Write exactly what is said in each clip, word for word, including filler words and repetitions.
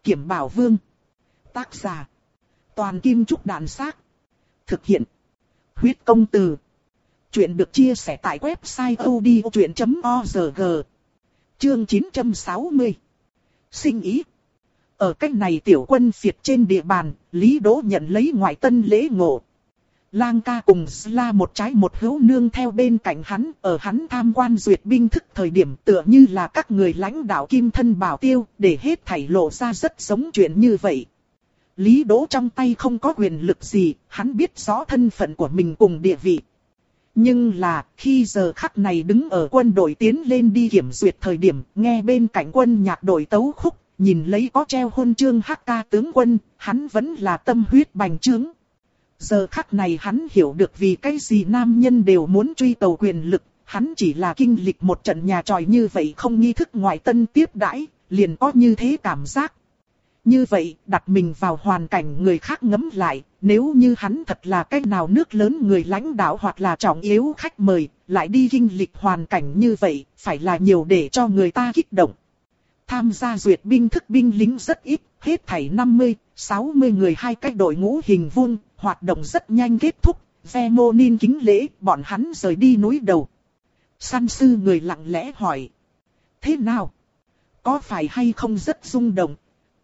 Kiểm Bảo Vương. Tác giả. Toàn Kim Trúc Đàn Xác. Thực hiện. Huyết Công Từ. Chuyện được chia sẻ tại website odchuyện chấm org. Chương chín trăm sáu mươi. Sinh ý. Ở cách này tiểu quân phiệt trên địa bàn, Lý Đỗ nhận lấy ngoại tân lễ ngộ. Lang ca cùng Sla một trái một hữu nương theo bên cạnh hắn, ở hắn tham quan duyệt binh thức thời điểm tựa như là các người lãnh đạo kim thân bảo tiêu, để hết thảy lộ ra rất giống chuyện như vậy. Lý Đỗ trong tay không có quyền lực gì, hắn biết rõ thân phận của mình cùng địa vị. Nhưng là, khi giờ khắc này đứng ở quân đội tiến lên đi kiểm duyệt thời điểm, nghe bên cạnh quân nhạc đội tấu khúc, nhìn lấy có treo huân chương hắc ca tướng quân, hắn vẫn là tâm huyết bành trướng. Giờ khắc này hắn hiểu được vì cái gì nam nhân đều muốn truy cầu quyền lực, hắn chỉ là kinh lịch một trận nhà tròi như vậy không nghi thức ngoại tân tiếp đãi, liền có như thế cảm giác. Như vậy, đặt mình vào hoàn cảnh người khác ngẫm lại, nếu như hắn thật là cái nào nước lớn người lãnh đạo hoặc là trọng yếu khách mời, lại đi kinh lịch hoàn cảnh như vậy, phải là nhiều để cho người ta kích động. Tham gia duyệt binh thức binh lính rất ít, hết thảy năm mươi, sáu mươi người hai cái đội ngũ hình vuông, hoạt động rất nhanh kết thúc, Zemonin kính lễ, bọn hắn rời đi núi đầu. Săn sư người lặng lẽ hỏi. Thế nào? Có phải hay không rất rung động?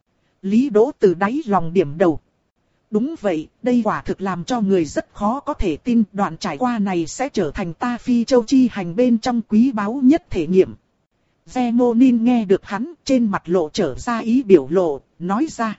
Lý Đỗ từ đáy lòng điểm đầu. Đúng vậy, đây quả thực làm cho người rất khó có thể tin đoạn trải qua này sẽ trở thành ta Phi Châu chi hành bên trong quý báu nhất thể nghiệm. Zemonin nghe được hắn trên mặt lộ trở ra ý biểu lộ, nói ra.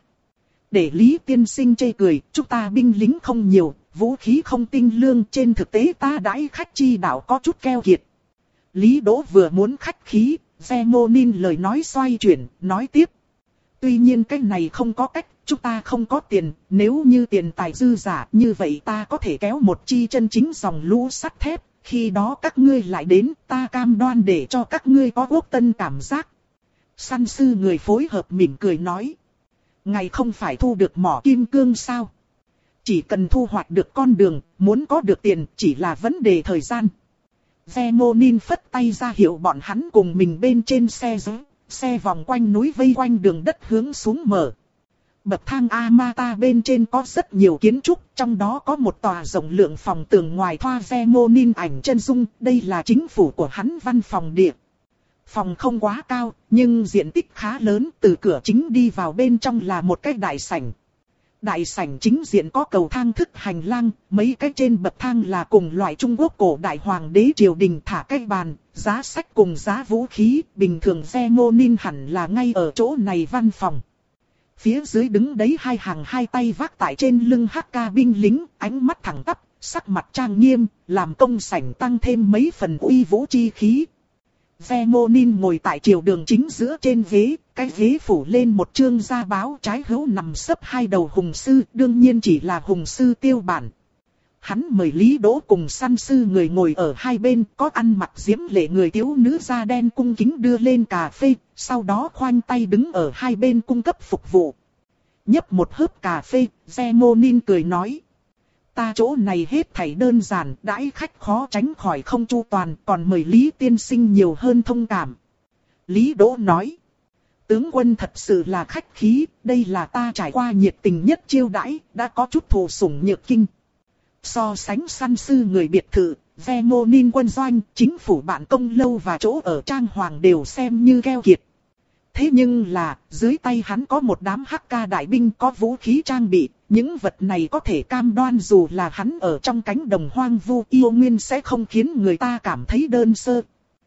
Để Lý tiên sinh chê cười, chúng ta binh lính không nhiều, vũ khí không tinh lương, trên thực tế ta đãi khách chi đạo có chút keo kiệt. Lý Đỗ vừa muốn khách khí, Zemonin lời nói xoay chuyển, nói tiếp. Tuy nhiên cái này không có cách, chúng ta không có tiền, nếu như tiền tài dư giả như vậy ta có thể kéo một chi chân chính dòng lũ sắt thép, khi đó các ngươi lại đến, ta cam đoan để cho các ngươi có quốc tân cảm giác. Săn sư người phối hợp mỉm cười nói. Ngài không phải thu được mỏ kim cương sao? Chỉ cần thu hoạch được con đường, muốn có được tiền chỉ là vấn đề thời gian. Zemonin phất tay ra hiệu bọn hắn cùng mình bên trên xe giữ. Xe vòng quanh núi vây quanh đường đất hướng xuống mở. Bậc thang Amata bên trên có rất nhiều kiến trúc, trong đó có một tòa rộng lượng phòng tường ngoài thoa Zemonin ảnh chân dung, đây là chính phủ của hắn văn phòng địa. Phòng không quá cao, nhưng diện tích khá lớn, từ cửa chính đi vào bên trong là một cái đại sảnh. Đại sảnh chính diện có cầu thang thức hành lang, mấy cái trên bậc thang là cùng loại Trung Quốc cổ đại hoàng đế triều đình thả cái bàn, giá sách cùng giá vũ khí, bình thường Zemonin hẳn là ngay ở chỗ này văn phòng. Phía dưới đứng đấy hai hàng hai tay vác tại trên lưng hắc ca binh lính, ánh mắt thẳng tắp, sắc mặt trang nghiêm, làm công sảnh tăng thêm mấy phần uy vũ chi khí. Zemonin ngồi tại triều đường chính giữa trên ghế, cái ghế phủ lên một chương gia báo trái hữu nằm sấp hai đầu hùng sư, đương nhiên chỉ là hùng sư tiêu bản. Hắn mời Lý Đỗ cùng săn sư người ngồi ở hai bên, có ăn mặc diễm lệ người thiếu nữ da đen cung kính đưa lên cà phê, sau đó khoanh tay đứng ở hai bên cung cấp phục vụ. Nhấp một hớp cà phê, Zemonin cười nói. Ta chỗ này hết thảy đơn giản, đãi khách khó tránh khỏi không chu toàn, còn mời Lý tiên sinh nhiều hơn thông cảm. Lý Đỗ nói. Tướng quân thật sự là khách khí, đây là ta trải qua nhiệt tình nhất chiêu đãi, đã có chút thù sủng nhược kinh. So sánh săn sư người biệt thự, Zemonin quân doanh, chính phủ bạn công lâu và chỗ ở trang hoàng đều xem như keo kiệt. Thế nhưng là, dưới tay hắn có một đám hắc ca đại binh có vũ khí trang bị, những vật này có thể cam đoan dù là hắn ở trong cánh đồng hoang vu yêu nguyên sẽ không khiến người ta cảm thấy đơn sơ.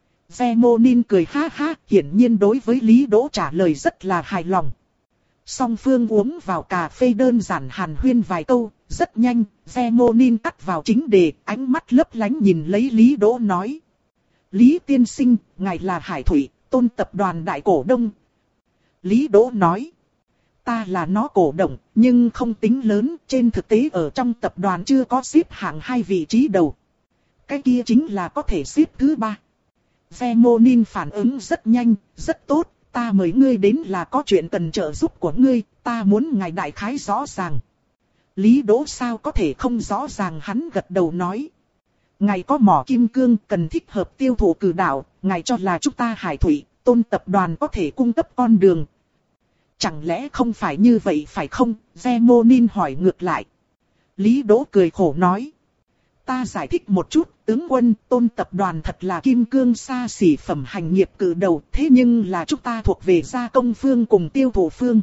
Zemonin cười ha ha, hiển nhiên đối với Lý Đỗ trả lời rất là hài lòng. Song phương uống vào cà phê đơn giản hàn huyên vài câu, rất nhanh, Zemonin cắt vào chính đề, ánh mắt lấp lánh nhìn lấy Lý Đỗ nói. Lý tiên sinh, ngài là Hải Thủy, Tôn tập đoàn đại cổ đông. Lý Đỗ nói. Ta là nó cổ đông, nhưng không tính lớn, trên thực tế ở trong tập đoàn chưa có xếp hạng hai vị trí đầu. Cái kia chính là có thể xếp thứ ba. Zemonin phản ứng rất nhanh, rất tốt, ta mời ngươi đến là có chuyện cần trợ giúp của ngươi, ta muốn ngài đại khái rõ ràng. Lý Đỗ sao có thể không rõ ràng, hắn gật đầu nói. Ngài có mỏ kim cương cần thích hợp tiêu thụ cử đảo, ngài cho là chúng ta Hải Thủy, Tôn tập đoàn có thể cung cấp con đường. Chẳng lẽ không phải như vậy phải không? Zemonin hỏi ngược lại. Lý Đỗ cười khổ nói. Ta giải thích một chút, tướng quân, Tôn tập đoàn thật là kim cương xa xỉ phẩm hành nghiệp cử đầu, thế nhưng là chúng ta thuộc về gia công phương cùng tiêu thụ phương.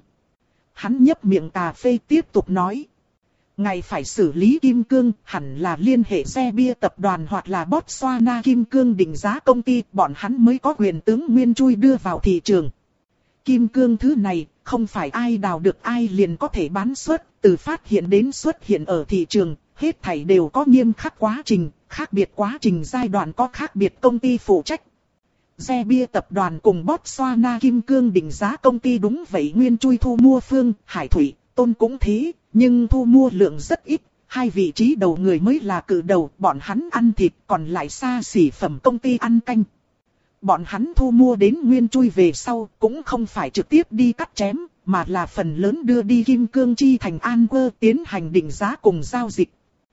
Hắn nhấp miệng cà phê tiếp tục nói. Ngài phải xử lý kim cương, hẳn là liên hệ xe bia tập đoàn hoặc là Botswana kim cương định giá công ty, bọn hắn mới có quyền tướng nguyên chui đưa vào thị trường. Kim cương thứ này, không phải ai đào được ai liền có thể bán xuất, từ phát hiện đến xuất hiện ở thị trường, hết thảy đều có nghiêm khắc quá trình, khác biệt quá trình giai đoạn có khác biệt công ty phụ trách. Xe bia tập đoàn cùng Botswana kim cương định giá công ty đúng vậy nguyên chui thu mua phương, Hải Thủy, Tôn cũng thế, nhưng thu mua lượng rất ít, hai vị trí đầu người mới là cự đầu, bọn hắn ăn thịt, còn lại xa xỉ phẩm công ty ăn canh. Bọn hắn thu mua đến nguyên chui về sau, cũng không phải trực tiếp đi cắt chém, mà là phần lớn đưa đi kim cương chi thành Anwer tiến hành định giá cùng giao dịch.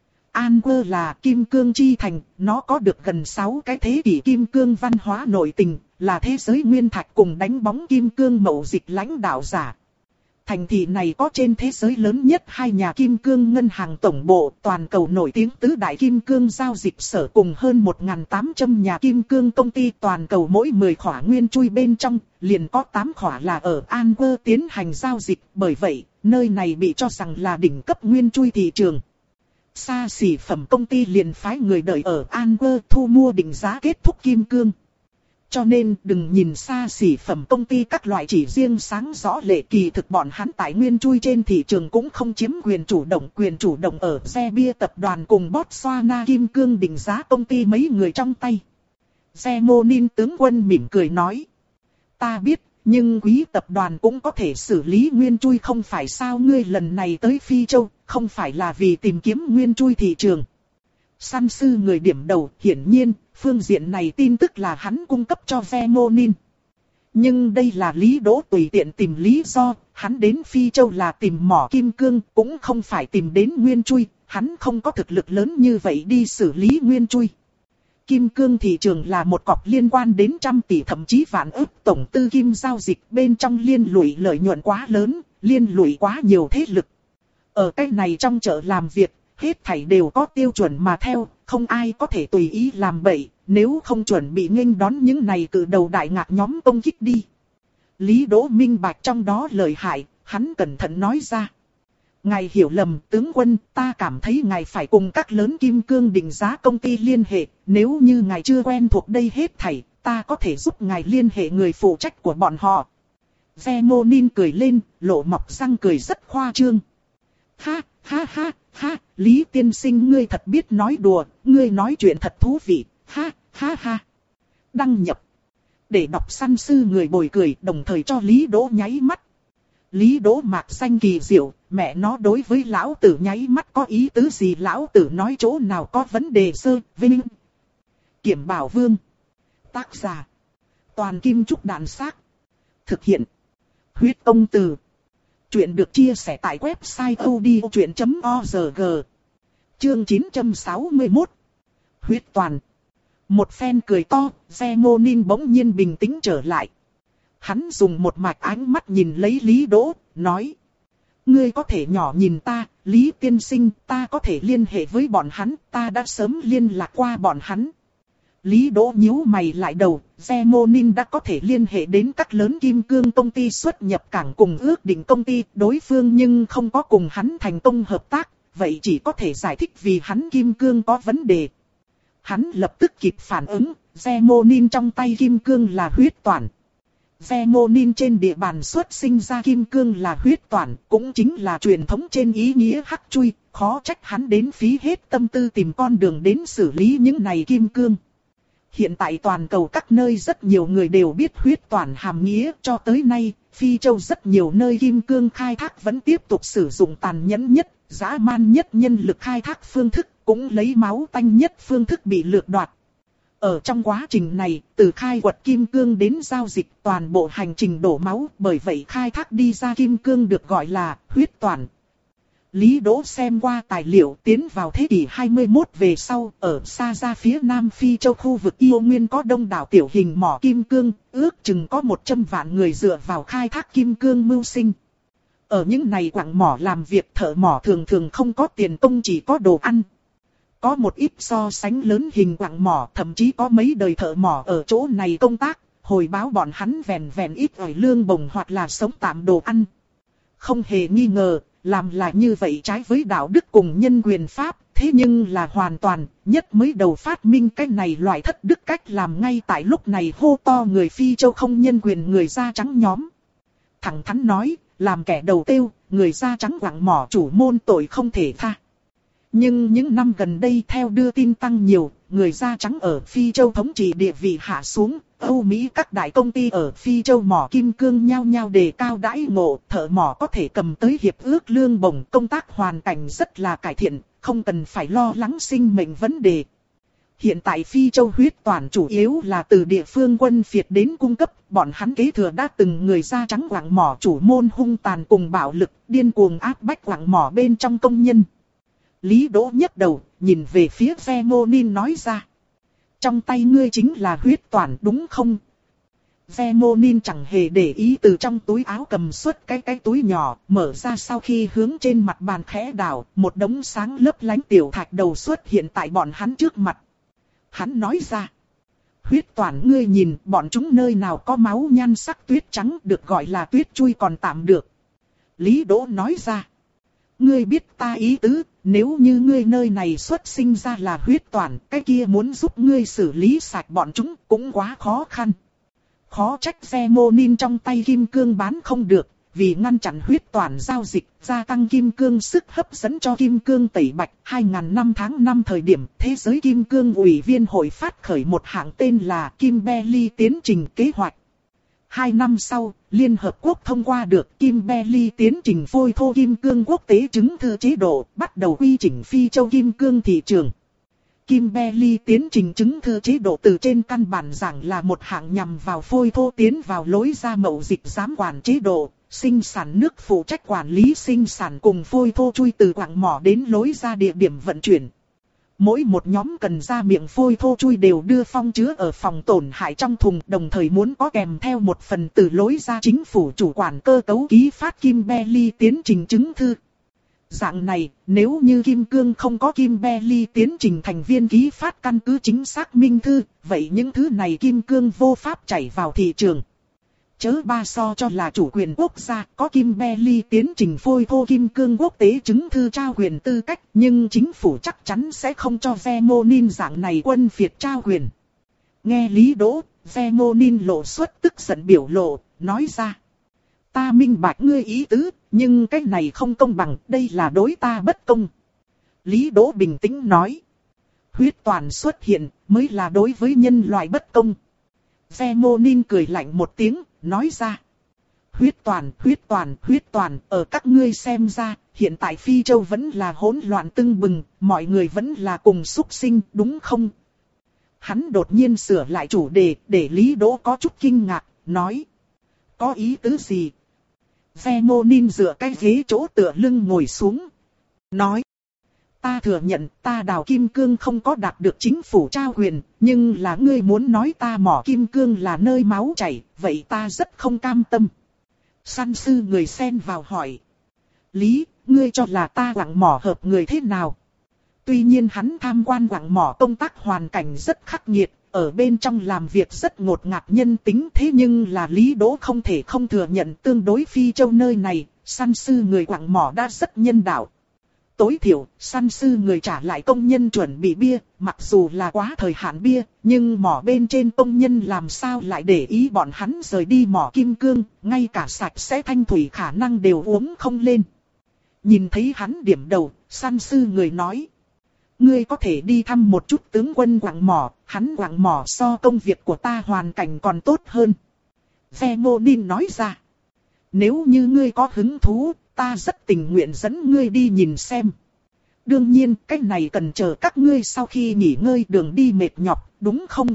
Anwer là kim cương chi thành, nó có được gần sáu cái thế kỷ kim cương văn hóa nội tình, là thế giới nguyên thạch cùng đánh bóng kim cương mậu dịch lãnh đạo giả. Thành thị này có trên thế giới lớn nhất hai nhà kim cương ngân hàng tổng bộ, toàn cầu nổi tiếng tứ đại kim cương giao dịch sở cùng hơn một nghìn tám trăm nhà kim cương công ty toàn cầu, mỗi mười khỏa nguyên chui bên trong, liền có tám khỏa là ở Anwer tiến hành giao dịch, bởi vậy, nơi này bị cho rằng là đỉnh cấp nguyên chui thị trường. Xa xỉ phẩm công ty liền phái người đợi ở Anwer thu mua định giá kết thúc kim cương. Cho nên đừng nhìn xa xỉ phẩm công ty các loại chỉ riêng sáng rõ lệ, kỳ thực bọn hắn tại nguyên chui trên thị trường cũng không chiếm quyền chủ động. Quyền chủ động ở xe bia tập đoàn cùng Botswana kim cương định giá công ty mấy người trong tay. Zemonin tướng quân mỉm cười nói. Ta biết, nhưng quý tập đoàn cũng có thể xử lý nguyên chui không phải sao? Ngươi lần này tới Phi Châu, không phải là vì tìm kiếm nguyên chui thị trường. Săn sư người điểm đầu, hiển nhiên, phương diện này tin tức là hắn cung cấp cho Zemonin. Nhưng đây là Lý Đỗ tùy tiện tìm lý do, hắn đến Phi Châu là tìm mỏ kim cương, cũng không phải tìm đến nguyên chui, hắn không có thực lực lớn như vậy đi xử lý nguyên chui. Kim cương thị trường là một cọc liên quan đến trăm tỷ thậm chí vạn ức tổng tư kim giao dịch, bên trong liên lụy lợi nhuận quá lớn, liên lụy quá nhiều thế lực. Ở cái này trong chợ làm việc, hết thảy đều có tiêu chuẩn mà theo, không ai có thể tùy ý làm bậy, nếu không chuẩn bị nghênh đón những này từ đầu đại ngạc nhóm công kích đi. Lý Đỗ minh bạch trong đó lợi hại, hắn cẩn thận nói ra. Ngài hiểu lầm, tướng quân, ta cảm thấy ngài phải cùng các lớn kim cương định giá công ty liên hệ, nếu như ngài chưa quen thuộc đây hết thảy, ta có thể giúp ngài liên hệ người phụ trách của bọn họ. Zemonin cười lên, lộ mọc răng cười rất khoa trương. Ha, ha ha, ha, Lý tiên sinh ngươi thật biết nói đùa, ngươi nói chuyện thật thú vị, ha, ha ha. Đăng nhập. Để đọc săn sư người bồi cười, đồng thời cho Lý Đỗ nháy mắt. Lý Đỗ mạc xanh kỳ diệu, mẹ nó đối với lão tử nháy mắt có ý tứ gì? Lão tử nói chỗ nào có vấn đề sơ, vinh. Kiểm Bảo Vương. Tác giả. Toàn Kim Trúc Đạn Xác. Thực hiện. Huyết Công Từ. Chuyện được chia sẻ tại website audiochuyện chấm org. Chương chín trăm sáu mươi mốt. Huyết Toàn. Một phen cười to, Zemonin bỗng nhiên bình tĩnh trở lại. Hắn dùng một mạch ánh mắt nhìn lấy Lý Đỗ, nói. Ngươi có thể nhỏ nhìn ta, Lý tiên sinh, ta có thể liên hệ với bọn hắn, ta đã sớm liên lạc qua bọn hắn. Lý Đỗ nhíu mày lại đầu, Zemonin đã có thể liên hệ đến các lớn kim cương công ty xuất nhập cảng cùng ước định công ty, đối phương nhưng không có cùng hắn thành công hợp tác, vậy chỉ có thể giải thích vì hắn kim cương có vấn đề. Hắn lập tức kịp phản ứng, Zemonin trong tay kim cương là huyết toàn. Zemonin trên địa bàn xuất sinh ra kim cương là huyết toàn, cũng chính là truyền thống trên ý nghĩa hắc chui, khó trách hắn đến phí hết tâm tư tìm con đường đến xử lý những này kim cương. Hiện tại toàn cầu các nơi rất nhiều người đều biết huyết toàn hàm nghĩa, cho tới nay, Phi Châu rất nhiều nơi kim cương khai thác vẫn tiếp tục sử dụng tàn nhẫn nhất, dã man nhất nhân lực khai thác phương thức, cũng lấy máu tanh nhất phương thức bị lược đoạt. Ở trong quá trình này, từ khai quật kim cương đến giao dịch toàn bộ hành trình đổ máu, bởi vậy khai thác đi ra kim cương được gọi là huyết toàn. Lý Đỗ xem qua tài liệu, tiến vào thế kỷ hai mươi mốt về sau, ở xa ra phía Nam Phi châu khu vực Yêu Nguyên có đông đảo tiểu hình mỏ kim cương, ước chừng có một trăm vạn người dựa vào khai thác kim cương mưu sinh. Ở những này quặng mỏ làm việc thợ mỏ thường thường không có tiền công, chỉ có đồ ăn. Có một ít so sánh lớn hình quặng mỏ, thậm chí có mấy đời thợ mỏ ở chỗ này công tác, hồi báo bọn hắn vẹn vẹn ít ỏi lương bổng hoặc là sống tạm đồ ăn. Không hề nghi ngờ, làm lại như vậy trái với đạo đức cùng nhân quyền pháp, thế nhưng là hoàn toàn, nhất mới đầu phát minh cái này loại thất đức cách làm ngay tại lúc này hô to người Phi châu không nhân quyền người da trắng nhóm. Thẳng thắn nói, làm kẻ đầu tiêu, người da trắng quặng mỏ chủ môn tội không thể tha. Nhưng những năm gần đây theo đưa tin tăng nhiều, người da trắng ở Phi châu thống trị địa vị hạ xuống, Âu Mỹ các đại công ty ở Phi châu mỏ kim cương nhao nhao đề cao đãi ngộ, thợ mỏ có thể cầm tới hiệp ước lương bổng, công tác hoàn cảnh rất là cải thiện, không cần phải lo lắng sinh mệnh vấn đề. Hiện tại Phi châu huyết toàn chủ yếu là từ địa phương quân phiệt đến cung cấp, bọn hắn kế thừa đã từng người da trắng quặng mỏ chủ môn hung tàn cùng bạo lực, điên cuồng áp bách quặng mỏ bên trong công nhân. Lý Đỗ nhấc đầu, nhìn về phía Vemonin nói ra. Trong tay ngươi chính là huyết toàn đúng không? Vemonin chẳng hề để ý, từ trong túi áo cầm xuất cái cái túi nhỏ, mở ra sau khi hướng trên mặt bàn khẽ đảo, một đống sáng lấp lánh tiểu thạch đầu xuất hiện tại bọn hắn trước mặt. Hắn nói ra. Huyết toàn ngươi nhìn, bọn chúng nơi nào có máu nhan sắc tuyết trắng, được gọi là tuyết chui còn tạm được. Lý Đỗ nói ra. Ngươi biết ta ý tứ, nếu như ngươi nơi này xuất sinh ra là huyết toàn, cái kia muốn giúp ngươi xử lý sạch bọn chúng cũng quá khó khăn. Khó trách Vemonin trong tay kim cương bán không được, vì ngăn chặn huyết toàn giao dịch, gia tăng kim cương sức hấp dẫn cho kim cương tẩy bạch. hai nghìn năm tháng năm thời điểm, thế giới kim cương ủy viên hội phát khởi một hạng tên là Kimberley tiến trình kế hoạch. Hai năm sau, Liên Hợp Quốc thông qua được Kimberley tiến trình phôi thô kim cương quốc tế chứng thư chế độ, bắt đầu quy chỉnh Phi châu kim cương thị trường. Kimberley tiến trình chứng thư chế độ từ trên căn bản giảng là một hạng nhằm vào phôi thô tiến vào lối ra mậu dịch giám quản chế độ, sinh sản nước phụ trách quản lý sinh sản cùng phôi thô chui từ quặng mỏ đến lối ra địa điểm vận chuyển. Mỗi một nhóm cần ra miệng phôi thô chui đều đưa phong chứa ở phòng tổn hại trong thùng, đồng thời muốn có kèm theo một phần từ lối ra chính phủ chủ quản cơ cấu ký phát Kimberley tiến trình chứng thư. Dạng này, nếu như kim cương không có Kimberley tiến trình thành viên ký phát căn cứ chính xác minh thư, vậy những thứ này kim cương vô pháp chảy vào thị trường. Chớ ba so cho là chủ quyền quốc gia có Kimberley tiến trình phôi thô kim cương quốc tế chứng thư trao quyền tư cách, nhưng chính phủ chắc chắn sẽ không cho Vemonin dạng này quân phiệt trao quyền. Nghe Lý Đỗ, Vemonin lộ xuất tức giận biểu lộ, nói ra. Ta minh bạch ngươi ý tứ, nhưng cái này không công bằng, đây là đối ta bất công. Lý Đỗ bình tĩnh nói. Huyết toàn xuất hiện, mới là đối với nhân loại bất công. Vemonin cười lạnh một tiếng, nói ra. Huyết toàn, huyết toàn, huyết toàn, ở các ngươi xem ra, hiện tại Phi châu vẫn là hỗn loạn tưng bừng, mọi người vẫn là cùng súc sinh, đúng không? Hắn đột nhiên sửa lại chủ đề, để Lý Đỗ có chút kinh ngạc, nói. Có ý tứ gì? Vemonin dựa cái ghế chỗ tựa lưng ngồi xuống. Nói. Ta thừa nhận ta đào kim cương không có đạt được chính phủ trao quyền, nhưng là ngươi muốn nói ta mỏ kim cương là nơi máu chảy, vậy ta rất không cam tâm. Săn sư người xen vào hỏi. Lý, ngươi cho là ta quặng mỏ hợp người thế nào? Tuy nhiên hắn tham quan quặng mỏ công tác hoàn cảnh rất khắc nghiệt, ở bên trong làm việc rất ngột ngạt nhân tính, thế nhưng là Lý Đỗ không thể không thừa nhận tương đối Phi châu nơi này, săn sư người quặng mỏ đã rất nhân đạo. Tối thiểu, săn sư người trả lại công nhân chuẩn bị bia, mặc dù là quá thời hạn bia, nhưng mỏ bên trên công nhân làm sao lại để ý bọn hắn rời đi mỏ kim cương, ngay cả sạch sẽ thanh thủy khả năng đều uống không lên. Nhìn thấy hắn điểm đầu, săn sư người nói. Ngươi có thể đi thăm một chút tướng quân quặng mỏ, hắn quặng mỏ so công việc của ta hoàn cảnh còn tốt hơn. Vemonin nói ra. Nếu như ngươi có hứng thú, ta rất tình nguyện dẫn ngươi đi nhìn xem. Đương nhiên, cái này cần chờ các ngươi sau khi nghỉ ngơi đường đi mệt nhọc, đúng không?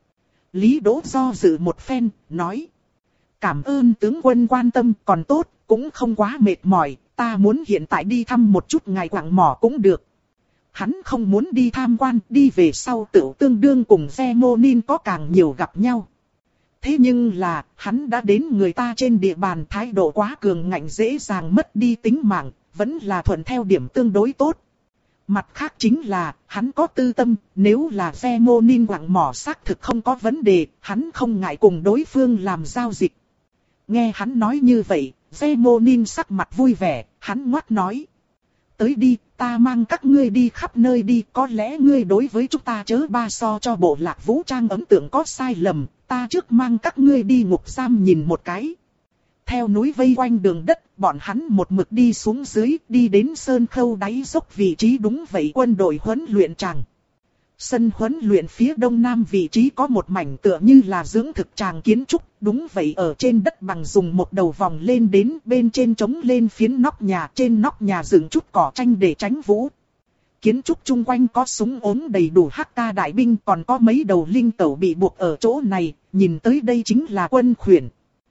Lý Đỗ do dự một phen, nói. Cảm ơn tướng quân quan tâm, còn tốt, cũng không quá mệt mỏi, ta muốn hiện tại đi thăm một chút ngài quặng mỏ cũng được. Hắn không muốn đi tham quan, đi về sau tựu tương đương cùng Zemonin có càng nhiều gặp nhau. Thế nhưng là, hắn đã đến người ta trên địa bàn, thái độ quá cường ngạnh dễ dàng mất đi tính mạng, vẫn là thuận theo điểm tương đối tốt. Mặt khác chính là, hắn có tư tâm, nếu là Zemonin quặng mỏ xác thực không có vấn đề, hắn không ngại cùng đối phương làm giao dịch. Nghe hắn nói như vậy, Zemonin sắc mặt vui vẻ, hắn ngoắt nói. Tới đi, ta mang các ngươi đi khắp nơi đi, có lẽ ngươi đối với chúng ta chớ ba so cho bộ lạc vũ trang ấn tượng có sai lầm, ta trước mang các ngươi đi ngục giam nhìn một cái. Theo núi vây quanh đường đất, bọn hắn một mực đi xuống dưới, đi đến sơn khâu đáy dốc vị trí đúng vậy quân đội huấn luyện tràng. Sân huấn luyện phía đông nam vị trí có một mảnh tựa như là dưỡng thực tràng kiến trúc, đúng vậy ở trên đất bằng dùng một đầu vòng lên đến bên trên trống lên phiến nóc nhà, trên nóc nhà dựng chút cỏ tranh để tránh vũ. Kiến trúc chung quanh có súng ốm đầy đủ hắc ca đại binh, còn có mấy đầu linh tẩu bị buộc ở chỗ này, nhìn tới đây chính là quân khuyển.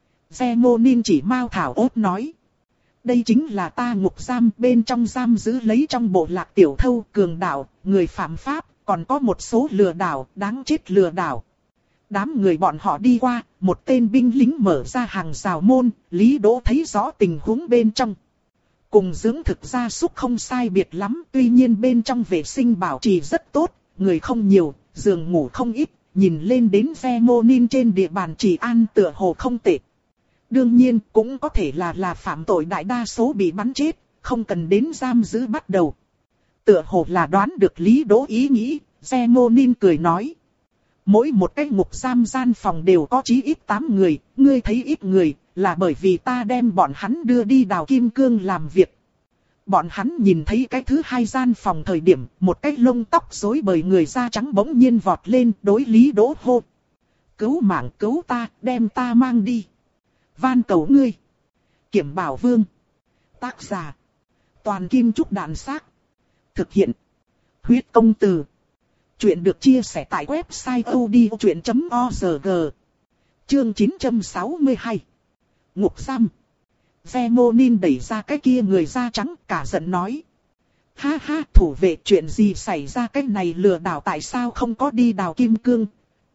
Zemonin chỉ mau thảo ốt nói. Đây chính là ta ngục giam, bên trong giam giữ lấy trong bộ lạc tiểu thâu, cường đạo, người phạm pháp, còn có một số lừa đảo, đáng chết lừa đảo. Đám người bọn họ đi qua, một tên binh lính mở ra hàng rào môn, Lý Đỗ thấy rõ tình huống bên trong. Cùng dưỡng thực gia súc không sai biệt lắm, tuy nhiên bên trong vệ sinh bảo trì rất tốt, người không nhiều, giường ngủ không ít, nhìn lên đến Zemonin trên địa bàn trị an tựa hồ không tệ. Đương nhiên cũng có thể là là phạm tội đại đa số bị bắn chết, không cần đến giam giữ bắt đầu. Tựa hồ là đoán được Lý Đỗ ý nghĩ, Zemonin cười nói. Mỗi một cái ngục giam gian phòng đều có chí ít tám người, ngươi thấy ít người, là bởi vì ta đem bọn hắn đưa đi đào kim cương làm việc. Bọn hắn nhìn thấy cái thứ hai gian phòng thời điểm, một cái lông tóc rối bời người da trắng bỗng nhiên vọt lên đối Lý Đỗ hô. Cứu mạng cứu ta, đem ta mang đi. Van cầu ngươi. Kiểm Bảo Vương. Tác giả. Toàn Kim Trúc Đạn Xác. Thực hiện. Huyết Công Từ. Chuyện được chia sẻ tại website odchuyện chấm org. Chương chín trăm sáu mươi hai. Ngục giam. Zemonin đẩy ra cái kia người da trắng, cả giận nói. Ha ha, thủ vệ, chuyện gì xảy ra, cái này lừa đảo tại sao không có đi đào kim cương?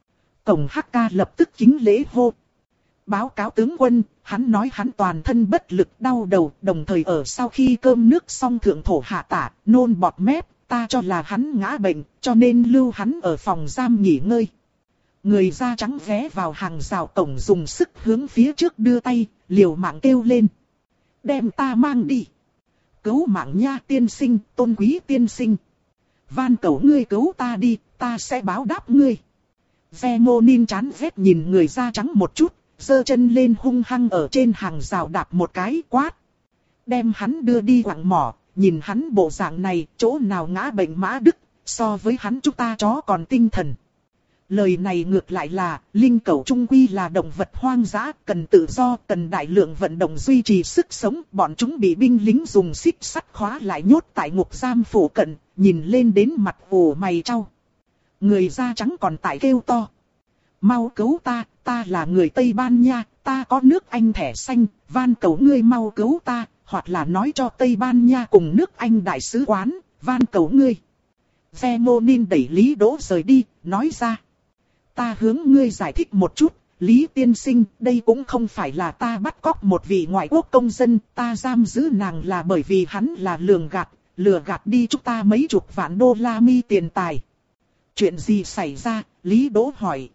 Cổng Hắc Ca lập tức kính lễ hô. Báo cáo tướng quân, hắn nói hắn toàn thân bất lực đau đầu, đồng thời ở sau khi cơm nước xong thượng thổ hạ tả, nôn bọt mép, ta cho là hắn ngã bệnh, cho nên lưu hắn ở phòng giam nghỉ ngơi. Người da trắng ghé vào hàng rào cổng dùng sức hướng phía trước đưa tay, liều mạng kêu lên. Đem ta mang đi. Cứu mạng nha tiên sinh, tôn quý tiên sinh. Van cầu ngươi cứu ta đi, ta sẽ báo đáp ngươi. Zemonin chán ghét nhìn người da trắng một chút, giơ chân lên hung hăng ở trên hàng rào đạp một cái quát. Đem hắn đưa đi quặng mỏ, nhìn hắn bộ dạng này, chỗ nào ngã bệnh mã đức, so với hắn chúng ta chó còn tinh thần. Lời này ngược lại là, linh cẩu trung quy là động vật hoang dã, cần tự do, cần đại lượng vận động duy trì sức sống. Bọn chúng bị binh lính dùng xích sắt khóa lại nhốt tại ngục giam phủ cận, nhìn lên đến mặt ủ mày trao. Người da trắng còn tại kêu to. Mau cứu ta, ta là người Tây Ban Nha, ta có nước Anh thẻ xanh, van cầu ngươi mau cứu ta, hoặc là nói cho Tây Ban Nha cùng nước Anh đại sứ quán, van cầu ngươi. Zemonin đẩy Lý Đỗ rời đi, nói ra. Ta hướng ngươi giải thích một chút, Lý tiên sinh, đây cũng không phải là ta bắt cóc một vị ngoại quốc công dân, ta giam giữ nàng là bởi vì hắn là lường gạt, lừa gạt đi chúng ta mấy chục vạn đô la mi tiền tài. Chuyện gì xảy ra, Lý Đỗ hỏi.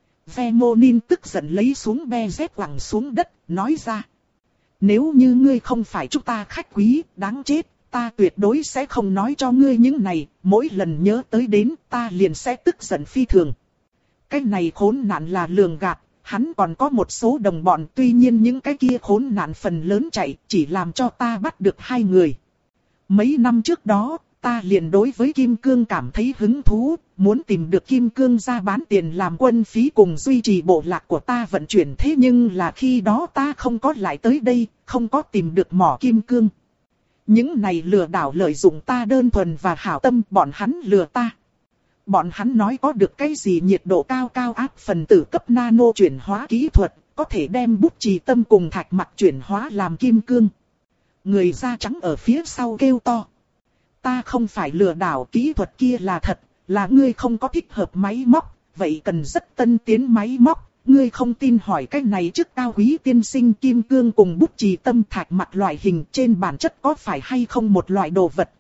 Zemonin tức giận lấy xuống be dép quẳng xuống đất, nói ra. Nếu như ngươi không phải chúng ta khách quý, đáng chết, ta tuyệt đối sẽ không nói cho ngươi những này, mỗi lần nhớ tới đến ta liền sẽ tức giận phi thường. Cái này khốn nạn là lường gạt, hắn còn có một số đồng bọn, tuy nhiên những cái kia khốn nạn phần lớn chạy, chỉ làm cho ta bắt được hai người. Mấy năm trước đó, ta liền đối với kim cương cảm thấy hứng thú, muốn tìm được kim cương ra bán tiền làm quân phí cùng duy trì bộ lạc của ta vận chuyển, thế nhưng là khi đó ta không có lại tới đây, không có tìm được mỏ kim cương. Những này lừa đảo lợi dụng ta đơn thuần và hảo tâm, bọn hắn lừa ta. Bọn hắn nói có được cái gì nhiệt độ cao cao áp phần tử cấp nano chuyển hóa kỹ thuật, có thể đem bút chì tâm cùng thạch mặc chuyển hóa làm kim cương. Người da trắng ở phía sau kêu to. Ta không phải lừa đảo, kỹ thuật kia là thật, là ngươi không có thích hợp máy móc, vậy cần rất tân tiến máy móc. Ngươi không tin hỏi cái này trước cao quý tiên sinh kim cương cùng bút chì tâm thạch mặt loại hình trên bản chất có phải hay không một loại đồ vật.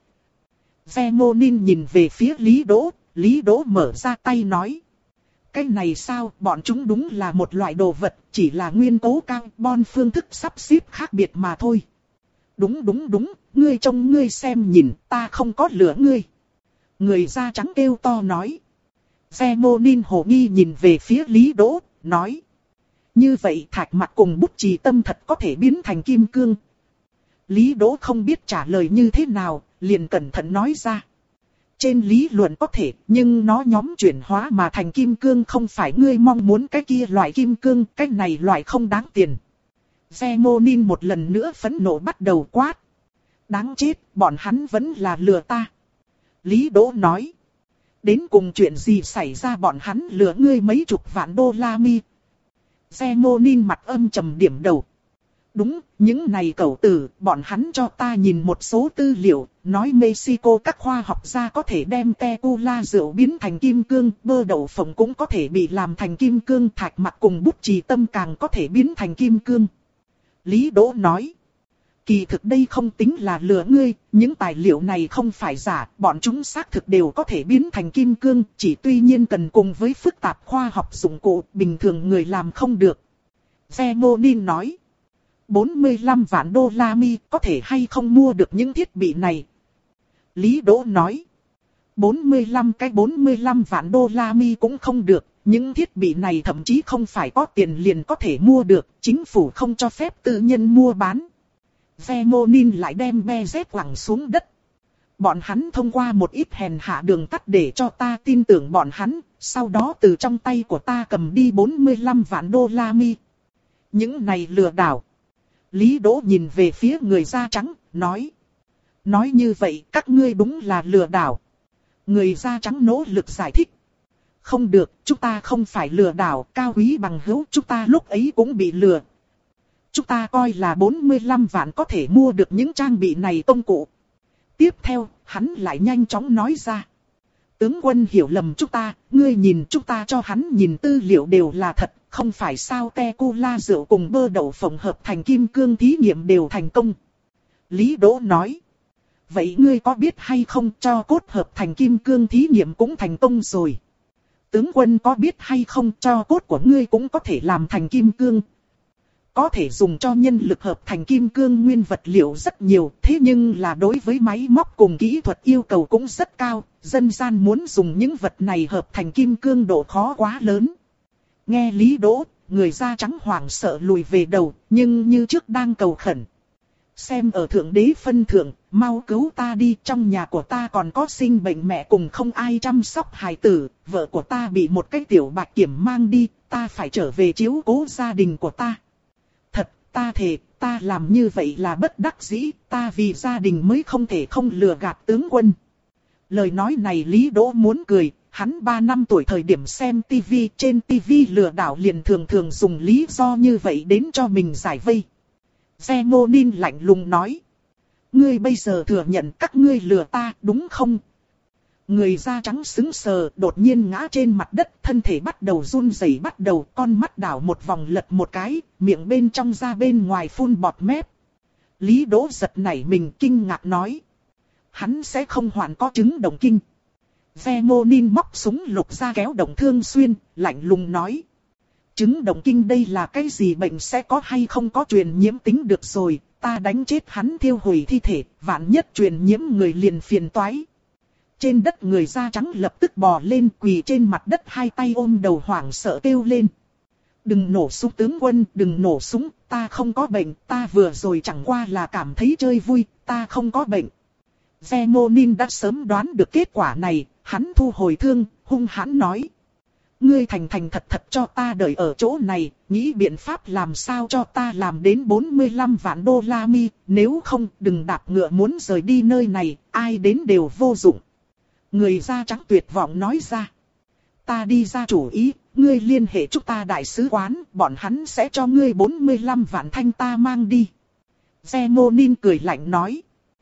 Zemonin nhìn về phía Lý Đỗ, Lý Đỗ mở ra tay nói. Cái này sao, bọn chúng đúng là một loại đồ vật, chỉ là nguyên tố carbon phương thức sắp xếp khác biệt mà thôi. Đúng đúng đúng, ngươi trông ngươi xem nhìn, ta không có lừa ngươi. Người da trắng kêu to nói. Zemonin hồ nghi nhìn về phía Lý Đỗ, nói. Như vậy thạch mặt cùng bút chì tâm thật có thể biến thành kim cương. Lý Đỗ không biết trả lời như thế nào, liền cẩn thận nói ra. Trên lý luận có thể, nhưng nó nhóm chuyển hóa mà thành kim cương không phải ngươi mong muốn cái kia loại kim cương, cái này loại không đáng tiền. Zemonin một lần nữa phẫn nộ bắt đầu quát. Đáng chết, bọn hắn vẫn là lừa ta. Lý Đỗ nói. Đến cùng chuyện gì xảy ra bọn hắn lừa ngươi mấy chục vạn đô la mi. Zemonin mặt âm trầm điểm đầu. Đúng, những này cẩu tử, bọn hắn cho ta nhìn một số tư liệu, nói Mexico các khoa học gia có thể đem tequila rượu biến thành kim cương, bơ đậu phộng cũng có thể bị làm thành kim cương, thạch mặt cùng bút chì tâm càng có thể biến thành kim cương. Lý Đỗ nói, kỳ thực đây không tính là lừa ngươi, những tài liệu này không phải giả, bọn chúng xác thực đều có thể biến thành kim cương, chỉ tuy nhiên cần cùng với phức tạp khoa học dụng cụ, bình thường người làm không được. Zemonin nói, bốn mươi lăm vạn đô la mi có thể hay không mua được những thiết bị này? Lý Đỗ nói, bốn mươi lăm cái bốn mươi lăm vạn đô la mi cũng không được, những thiết bị này thậm chí không phải có tiền liền có thể mua được, chính phủ không cho phép tư nhân mua bán. Zemonin lại đem be dép quẳng xuống đất. Bọn hắn thông qua một ít hèn hạ đường tắt để cho ta tin tưởng bọn hắn, sau đó từ trong tay của ta cầm đi bốn mươi lăm vạn đô la mi. Những này lừa đảo. Lý Đỗ nhìn về phía người da trắng, nói. Nói như vậy các ngươi đúng là lừa đảo. Người da trắng nỗ lực giải thích. Không được, chúng ta không phải lừa đảo, cao quý bằng hữu, chúng ta lúc ấy cũng bị lừa. Chúng ta coi là bốn mươi lăm vạn có thể mua được những trang bị này công cụ. Tiếp theo, hắn lại nhanh chóng nói ra. Tướng quân hiểu lầm chúng ta, ngươi nhìn chúng ta cho hắn nhìn tư liệu đều là thật, không phải sao tequila rượu cùng bơ đậu phộng hợp thành kim cương thí nghiệm đều thành công. Lý Đỗ nói. Vậy ngươi có biết hay không cho cốt hợp thành kim cương thí nghiệm cũng thành công rồi. Tướng quân có biết hay không cho cốt của ngươi cũng có thể làm thành kim cương. Có thể dùng cho nhân lực hợp thành kim cương nguyên vật liệu rất nhiều, thế nhưng là đối với máy móc cùng kỹ thuật yêu cầu cũng rất cao, dân gian muốn dùng những vật này hợp thành kim cương độ khó quá lớn. Nghe Lý Đỗ, người da trắng hoảng sợ lùi về đầu, nhưng như trước đang cầu khẩn. Xem ở thượng đế phân thượng, mau cứu ta đi, trong nhà của ta còn có sinh bệnh mẹ cùng không ai chăm sóc hài tử, vợ của ta bị một cái tiểu bạch kiểm mang đi, ta phải trở về chiếu cố gia đình của ta. Thật, ta thề, ta làm như vậy là bất đắc dĩ, ta vì gia đình mới không thể không lừa gạt tướng quân. Lời nói này Lý Đỗ muốn cười, hắn ba năm tuổi thời điểm xem tivi, trên tivi lừa đảo liền thường thường dùng lý do như vậy đến cho mình giải vây. Zemonin lạnh lùng nói. Ngươi bây giờ thừa nhận các ngươi lừa ta, đúng không? Người da trắng sững sờ, đột nhiên ngã trên mặt đất, thân thể bắt đầu run rẩy bắt đầu, con mắt đảo một vòng lật một cái, miệng bên trong ra bên ngoài phun bọt mép. Lý Đỗ giật nảy mình kinh ngạc nói. Hắn sẽ không hoàn có chứng động kinh. Zemonin móc súng lục ra kéo động thương xuyên, lạnh lùng nói. Chứng động kinh đây là cái gì bệnh sẽ có hay không có truyền nhiễm tính được rồi, ta đánh chết hắn thiêu hủy thi thể, vạn nhất truyền nhiễm người liền phiền toái. Trên đất người da trắng lập tức bò lên quỳ trên mặt đất hai tay ôm đầu hoảng sợ kêu lên. Đừng nổ súng tướng quân, đừng nổ súng, ta không có bệnh, ta vừa rồi chẳng qua là cảm thấy chơi vui, ta không có bệnh. Zemonin đã sớm đoán được kết quả này, hắn thu hồi thương, hung hãn nói. Ngươi thành thành thật thật cho ta đợi ở chỗ này, nghĩ biện pháp làm sao cho ta làm đến bốn mươi lăm vạn đô la mi, nếu không đừng đạp ngựa muốn rời đi nơi này, ai đến đều vô dụng. Người da trắng tuyệt vọng nói ra. Ta đi ra chủ ý, ngươi liên hệ chúng ta đại sứ quán, bọn hắn sẽ cho ngươi bốn mươi lăm vạn thanh ta mang đi. Zemonin cười lạnh nói.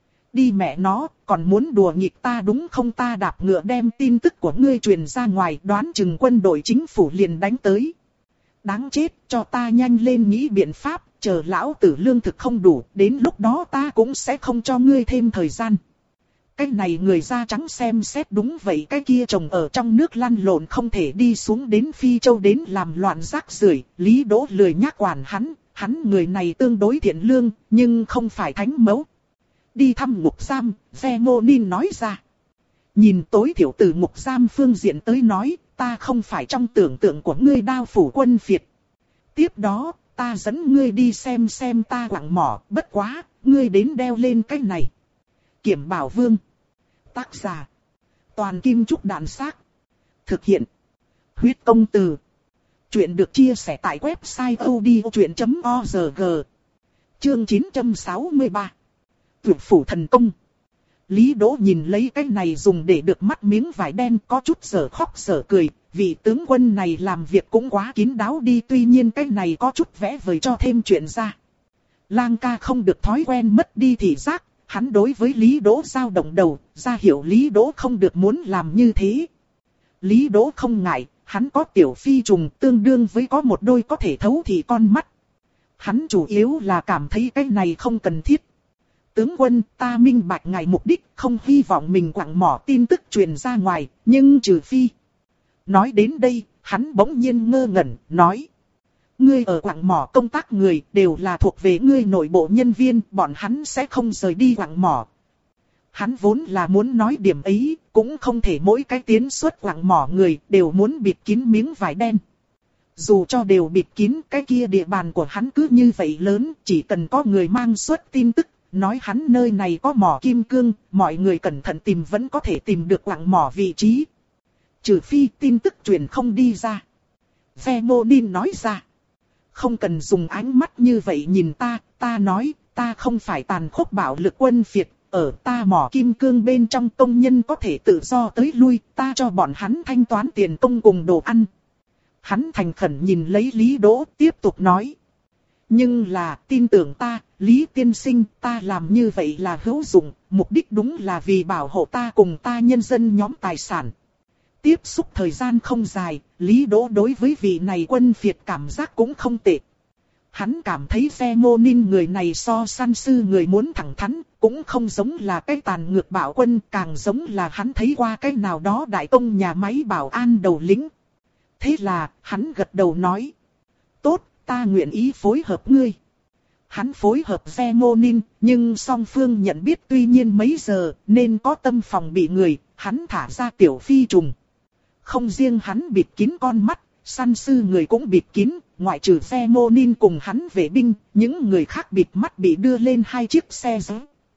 Đi mẹ nó, còn muốn đùa nghịch ta đúng không? Ta đạp ngựa đem tin tức của ngươi truyền ra ngoài, đoán chừng quân đội chính phủ liền đánh tới. Đáng chết, cho ta nhanh lên nghĩ biện pháp, chờ lão tử lương thực không đủ, đến lúc đó ta cũng sẽ không cho ngươi thêm thời gian. Cái này người da trắng xem xét đúng vậy, cái kia trồng ở trong nước lăn lộn không thể đi xuống đến Phi Châu đến làm loạn rác rưởi. Lý Đỗ lười nhác quản hắn, hắn người này tương đối thiện lương, nhưng không phải thánh mẫu. Đi thăm ngục giam, Zemonin nói ra. Nhìn tối thiểu từ ngục giam phương diện tới nói, ta không phải trong tưởng tượng của ngươi đao phủ quân phiệt. Tiếp đó, ta dẫn ngươi đi xem xem ta quặng mỏ, bất quá, ngươi đến đeo lên cái này. Kiểm Bảo Vương. Tác giả. Toàn Kim Trúc Đạn Xác. Thực hiện. Huyết Công Từ. Chuyện được chia sẻ tại website odchuyện chấm org. Chương chín trăm sáu mươi ba. Tuyệt phủ thần công. Lý Đỗ nhìn lấy cái này dùng để được mắt miếng vải đen, có chút sở khóc sở cười. Vị tướng quân này làm việc cũng quá kín đáo đi, tuy nhiên cái này có chút vẽ vời cho thêm chuyện ra. Lang ca không được thói quen mất đi thị giác, hắn đối với Lý Đỗ dao động đầu, ra hiểu Lý Đỗ không được muốn làm như thế. Lý Đỗ không ngại, hắn có tiểu phi trùng tương đương với có một đôi có thể thấu thị con mắt. Hắn chủ yếu là cảm thấy cái này không cần thiết. Tướng quân, ta minh bạch ngài mục đích, không hy vọng mình quặng mỏ tin tức truyền ra ngoài, nhưng trừ phi. Nói đến đây, hắn bỗng nhiên ngơ ngẩn, nói. Ngươi ở quặng mỏ công tác người đều là thuộc về ngươi nội bộ nhân viên, bọn hắn sẽ không rời đi quặng mỏ. Hắn vốn là muốn nói điểm ấy, cũng không thể mỗi cái tiến xuất quặng mỏ người đều muốn bịt kín miếng vải đen. Dù cho đều bịt kín, cái kia địa bàn của hắn cứ như vậy lớn, chỉ cần có người mang xuất tin tức, nói hắn nơi này có mỏ kim cương, mọi người cẩn thận tìm vẫn có thể tìm được quặng mỏ vị trí. Trừ phi tin tức truyền không đi ra. Zemonin nói ra. Không cần dùng ánh mắt như vậy nhìn ta, ta nói, ta không phải tàn khốc bạo lực quân phiệt, ở ta mỏ kim cương bên trong công nhân có thể tự do tới lui, ta cho bọn hắn thanh toán tiền công cùng đồ ăn. Hắn thành khẩn nhìn lấy Lý Đỗ, tiếp tục nói. Nhưng là, tin tưởng ta, Lý tiên sinh, ta làm như vậy là hữu dụng, mục đích đúng là vì bảo hộ ta cùng ta nhân dân nhóm tài sản. Tiếp xúc thời gian không dài, Lý Đỗ đối với vị này quân phiệt cảm giác cũng không tệ. Hắn cảm thấy Zemonin người này so săn sư người muốn thẳng thắn, cũng không giống là cái tàn ngược bạo quân, càng giống là hắn thấy qua cái nào đó đại công nhà máy bảo an đầu lĩnh. Thế là, hắn gật đầu nói. Tốt, ta nguyện ý phối hợp ngươi. Hắn phối hợp Zemonin, nhưng song phương nhận biết tuy nhiên mấy giờ, nên có tâm phòng bị người, hắn thả ra tiểu phi trùng. Không riêng hắn bịt kín con mắt, săn sư người cũng bịt kín, ngoại trừ Zemonin cùng hắn vệ binh, những người khác bịt mắt bị đưa lên hai chiếc xe giấy.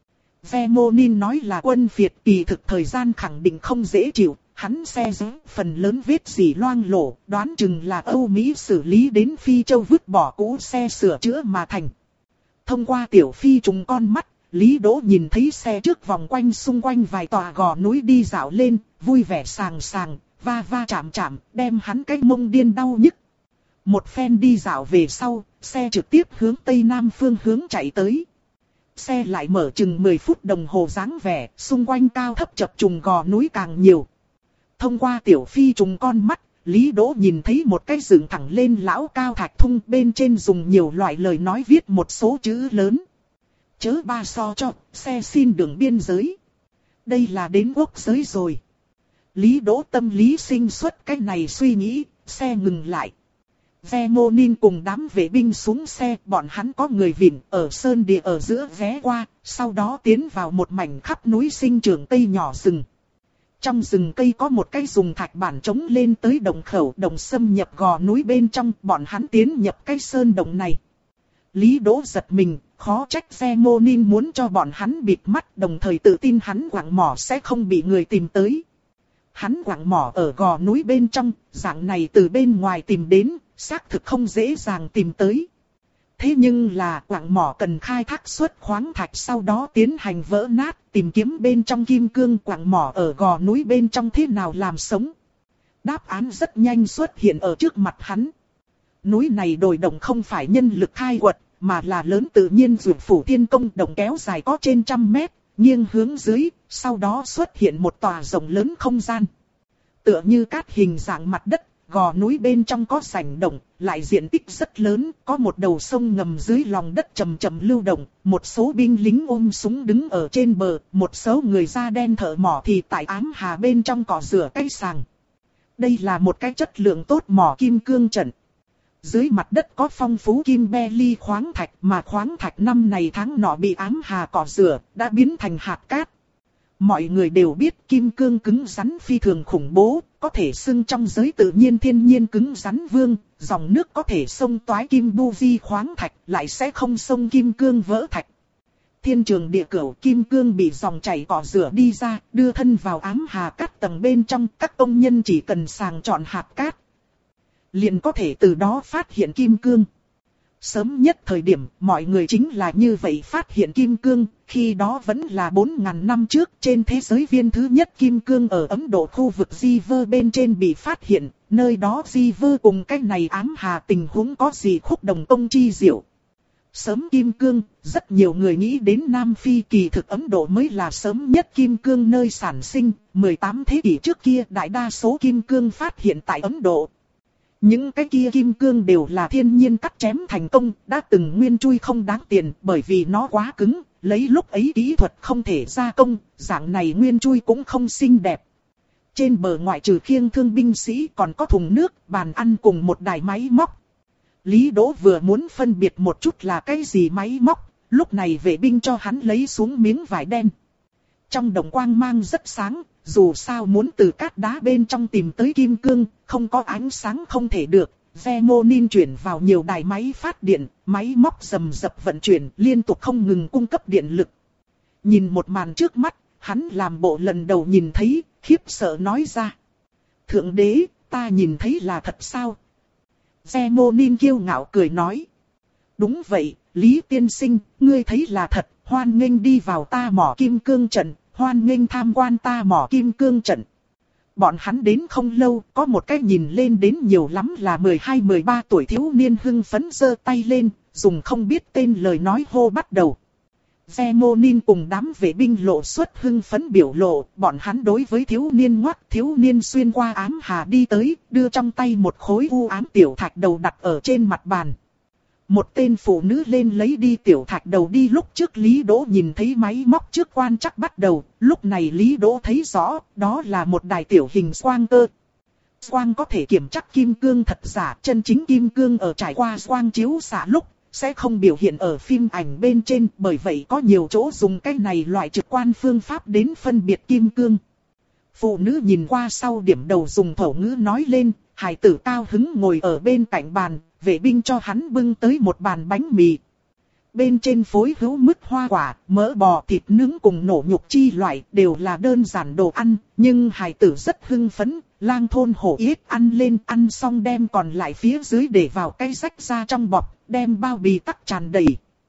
Zemonin nói là quân phiệt, kỳ thực thời gian khẳng định không dễ chịu, hắn xe giấy phần lớn vết dỉ loang lổ, đoán chừng là Âu Mỹ xử lý đến Phi Châu vứt bỏ cũ xe sửa chữa mà thành. Thông qua tiểu phi trùng con mắt, Lý Đỗ nhìn thấy xe trước vòng quanh xung quanh vài tòa gò núi đi dạo lên, vui vẻ sàng sàng. Va va chạm chạm, đem hắn cái mông điên đau nhức. Một phen đi dạo về sau, xe trực tiếp hướng tây nam phương hướng chạy tới. Xe lại mở chừng mười phút đồng hồ dáng vẻ, xung quanh cao thấp chập trùng gò núi càng nhiều. Thông qua tiểu phi trùng con mắt, Lý Đỗ nhìn thấy một cái dựng thẳng lên lão cao thạch thung, bên trên dùng nhiều loại lời nói viết một số chữ lớn. Chớ ba so cho, xe xin đường biên giới. Đây là đến quốc giới rồi. Lý Đỗ tâm lý sinh xuất cái này suy nghĩ, xe ngừng lại. Zemonin cùng đám vệ binh xuống xe, bọn hắn có người vịn ở sơn địa ở giữa ghé qua, sau đó tiến vào một mảnh khắp núi sinh trưởng cây nhỏ rừng. Trong rừng cây có một cái dùng thạch bản chống lên tới đồng khẩu, đồng xâm nhập gò núi bên trong, bọn hắn tiến nhập cái sơn đồng này. Lý Đỗ giật mình, khó trách Zemonin muốn cho bọn hắn bịt mắt, đồng thời tự tin hắn quặng mỏ sẽ không bị người tìm tới. Hắn quặng mỏ ở gò núi bên trong, dạng này từ bên ngoài tìm đến, xác thực không dễ dàng tìm tới. Thế nhưng là quặng mỏ cần khai thác xuất khoáng thạch, sau đó tiến hành vỡ nát, tìm kiếm bên trong kim cương. Quặng mỏ ở gò núi bên trong thế nào làm sống? Đáp án rất nhanh xuất hiện ở trước mặt hắn. Núi này đồi đồng không phải nhân lực khai quật, mà là lớn tự nhiên dược phủ thiên công đồng kéo dài có trên trăm mét, nghiêng hướng dưới, sau đó xuất hiện một tòa rộng lớn không gian. Tựa như cát hình dạng mặt đất, gò núi bên trong có sảnh động, lại diện tích rất lớn, có một đầu sông ngầm dưới lòng đất chậm chậm lưu động, một số binh lính ôm súng đứng ở trên bờ, một số người da đen thợ mỏ thì tại ám hà bên trong cỏ rửa cây sàng. Đây là một cái chất lượng tốt mỏ kim cương trận. Dưới mặt đất có phong phú kim be khoáng thạch, mà khoáng thạch năm này tháng nọ bị ám hà cỏ rửa, đã biến thành hạt cát. Mọi người đều biết kim cương cứng rắn phi thường khủng bố, có thể xưng trong giới tự nhiên thiên nhiên cứng rắn vương, dòng nước có thể xông toái kim bu vi khoáng thạch, lại sẽ không xông kim cương vỡ thạch. Thiên trường địa cửu kim cương bị dòng chảy cỏ rửa đi ra, đưa thân vào ám hà cát tầng bên trong, các công nhân chỉ cần sàng chọn hạt cát, liền có thể từ đó phát hiện kim cương. Sớm nhất thời điểm, mọi người chính là như vậy phát hiện kim cương, khi đó vẫn là bốn nghìn năm trước, trên thế giới viên thứ nhất kim cương ở Ấn Độ khu vực Di Vơ bên trên bị phát hiện, nơi đó Di Vơ cùng cái này ám hà tình huống có gì khúc đồng công chi diệu. Sớm kim cương, rất nhiều người nghĩ đến Nam Phi, kỳ thực Ấn Độ mới là sớm nhất kim cương nơi sản sinh, mười tám thế kỷ trước kia đại đa số kim cương phát hiện tại Ấn Độ. Những cái kia kim cương đều là thiên nhiên cắt chém thành công, đã từng nguyên chui không đáng tiền bởi vì nó quá cứng, lấy lúc ấy kỹ thuật không thể gia công, dạng này nguyên chui cũng không xinh đẹp. Trên bờ ngoại trừ khiêng thương binh sĩ còn có thùng nước, bàn ăn cùng một đài máy móc. Lý Đỗ vừa muốn phân biệt một chút là cái gì máy móc, lúc này vệ binh cho hắn lấy xuống miếng vải đen. Trong đồng quang mang rất sáng, dù sao muốn từ cát đá bên trong tìm tới kim cương, không có ánh sáng không thể được. Vermonin chuyển vào nhiều đài máy phát điện, máy móc rầm rập vận chuyển liên tục không ngừng cung cấp điện lực. Nhìn một màn trước mắt, hắn làm bộ lần đầu nhìn thấy, khiếp sợ nói ra. Thượng đế, ta nhìn thấy là thật sao? Vermonin kiêu ngạo cười nói. Đúng vậy, Lý tiên sinh, ngươi thấy là thật, hoan nghênh đi vào ta mỏ kim cương trận, hoan nghênh tham quan ta mỏ kim cương trận. Bọn hắn đến không lâu, có một cái nhìn lên đến nhiều lắm là mười hai mười ba tuổi thiếu niên hưng phấn giơ tay lên, dùng không biết tên lời nói hô bắt đầu. Vermonin cùng đám vệ binh lộ xuất hưng phấn biểu lộ, bọn hắn đối với thiếu niên ngoắc, thiếu niên xuyên qua ám hà đi tới, đưa trong tay một khối u ám tiểu thạch đầu đặt ở trên mặt bàn. Một tên phụ nữ lên lấy đi tiểu thạch đầu đi, lúc trước Lý Đỗ nhìn thấy máy móc trước quan trắc bắt đầu, lúc này Lý Đỗ thấy rõ, đó là một đài tiểu hình xoang cơ. Xoang có thể kiểm chắc kim cương thật giả, chân chính kim cương ở trải qua xoang chiếu xạ lúc, sẽ không biểu hiện ở phim ảnh bên trên, bởi vậy có nhiều chỗ dùng cái này loại trực quan phương pháp đến phân biệt kim cương. Phụ nữ nhìn qua sau điểm đầu dùng thổ ngữ nói lên, hài tử cao hứng ngồi ở bên cạnh bàn. Vệ binh cho hắn bưng tới một bàn bánh mì. Bên trên phối hữu mứt hoa quả, mỡ bò, thịt nướng cùng nổ nhục chi loại đều là đơn giản đồ ăn. Nhưng hài tử rất hưng phấn, lang thôn hổ yết ăn lên, ăn xong đem còn lại phía dưới để vào cái rách ra trong bọc, đem bao bì tắc tràn đầy.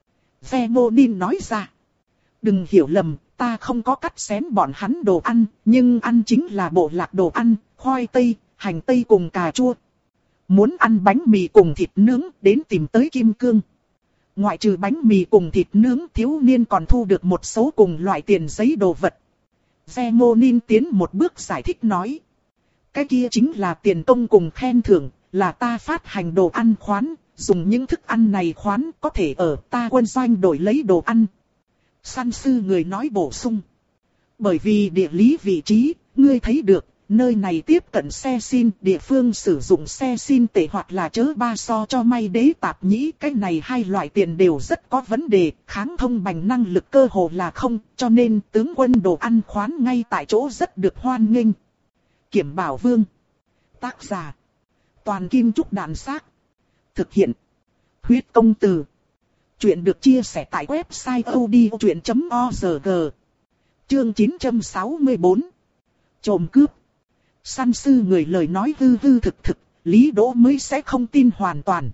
Vermonin nói ra. Đừng hiểu lầm, ta không có cắt xén bọn hắn đồ ăn, nhưng ăn chính là bộ lạc đồ ăn, khoai tây, hành tây cùng cà chua. Muốn ăn bánh mì cùng thịt nướng, đến tìm tới kim cương. Ngoại trừ bánh mì cùng thịt nướng, thiếu niên còn thu được một số cùng loại tiền giấy đồ vật. Vermonin tiến một bước giải thích nói. Cái kia chính là tiền công cùng khen thưởng, là ta phát hành đồ ăn khoán, dùng những thức ăn này khoán có thể ở ta quân doanh đổi lấy đồ ăn. Săn sư người nói bổ sung. Bởi vì địa lý vị trí, ngươi thấy được. Nơi này tiếp cận xe xin, địa phương sử dụng xe xin tệ hoặc là chớ ba so cho may đế tạp nhĩ. Cái này hai loại tiền đều rất có vấn đề, kháng thông bành năng lực cơ hồ là không, cho nên tướng quân đồ ăn khoán ngay tại chỗ rất được hoan nghênh. Kiểm Bảo Vương. Tác giả. Toàn Kim Trúc Đạn Xác. Thực hiện. Huyết Công Từ. Chuyện được chia sẻ tại website odchuyện chấm org. Chương chín trăm sáu mươi tư. Trộm cướp. Săn sư người lời nói hư hư thực thực, Lý Đỗ mới sẽ không tin hoàn toàn.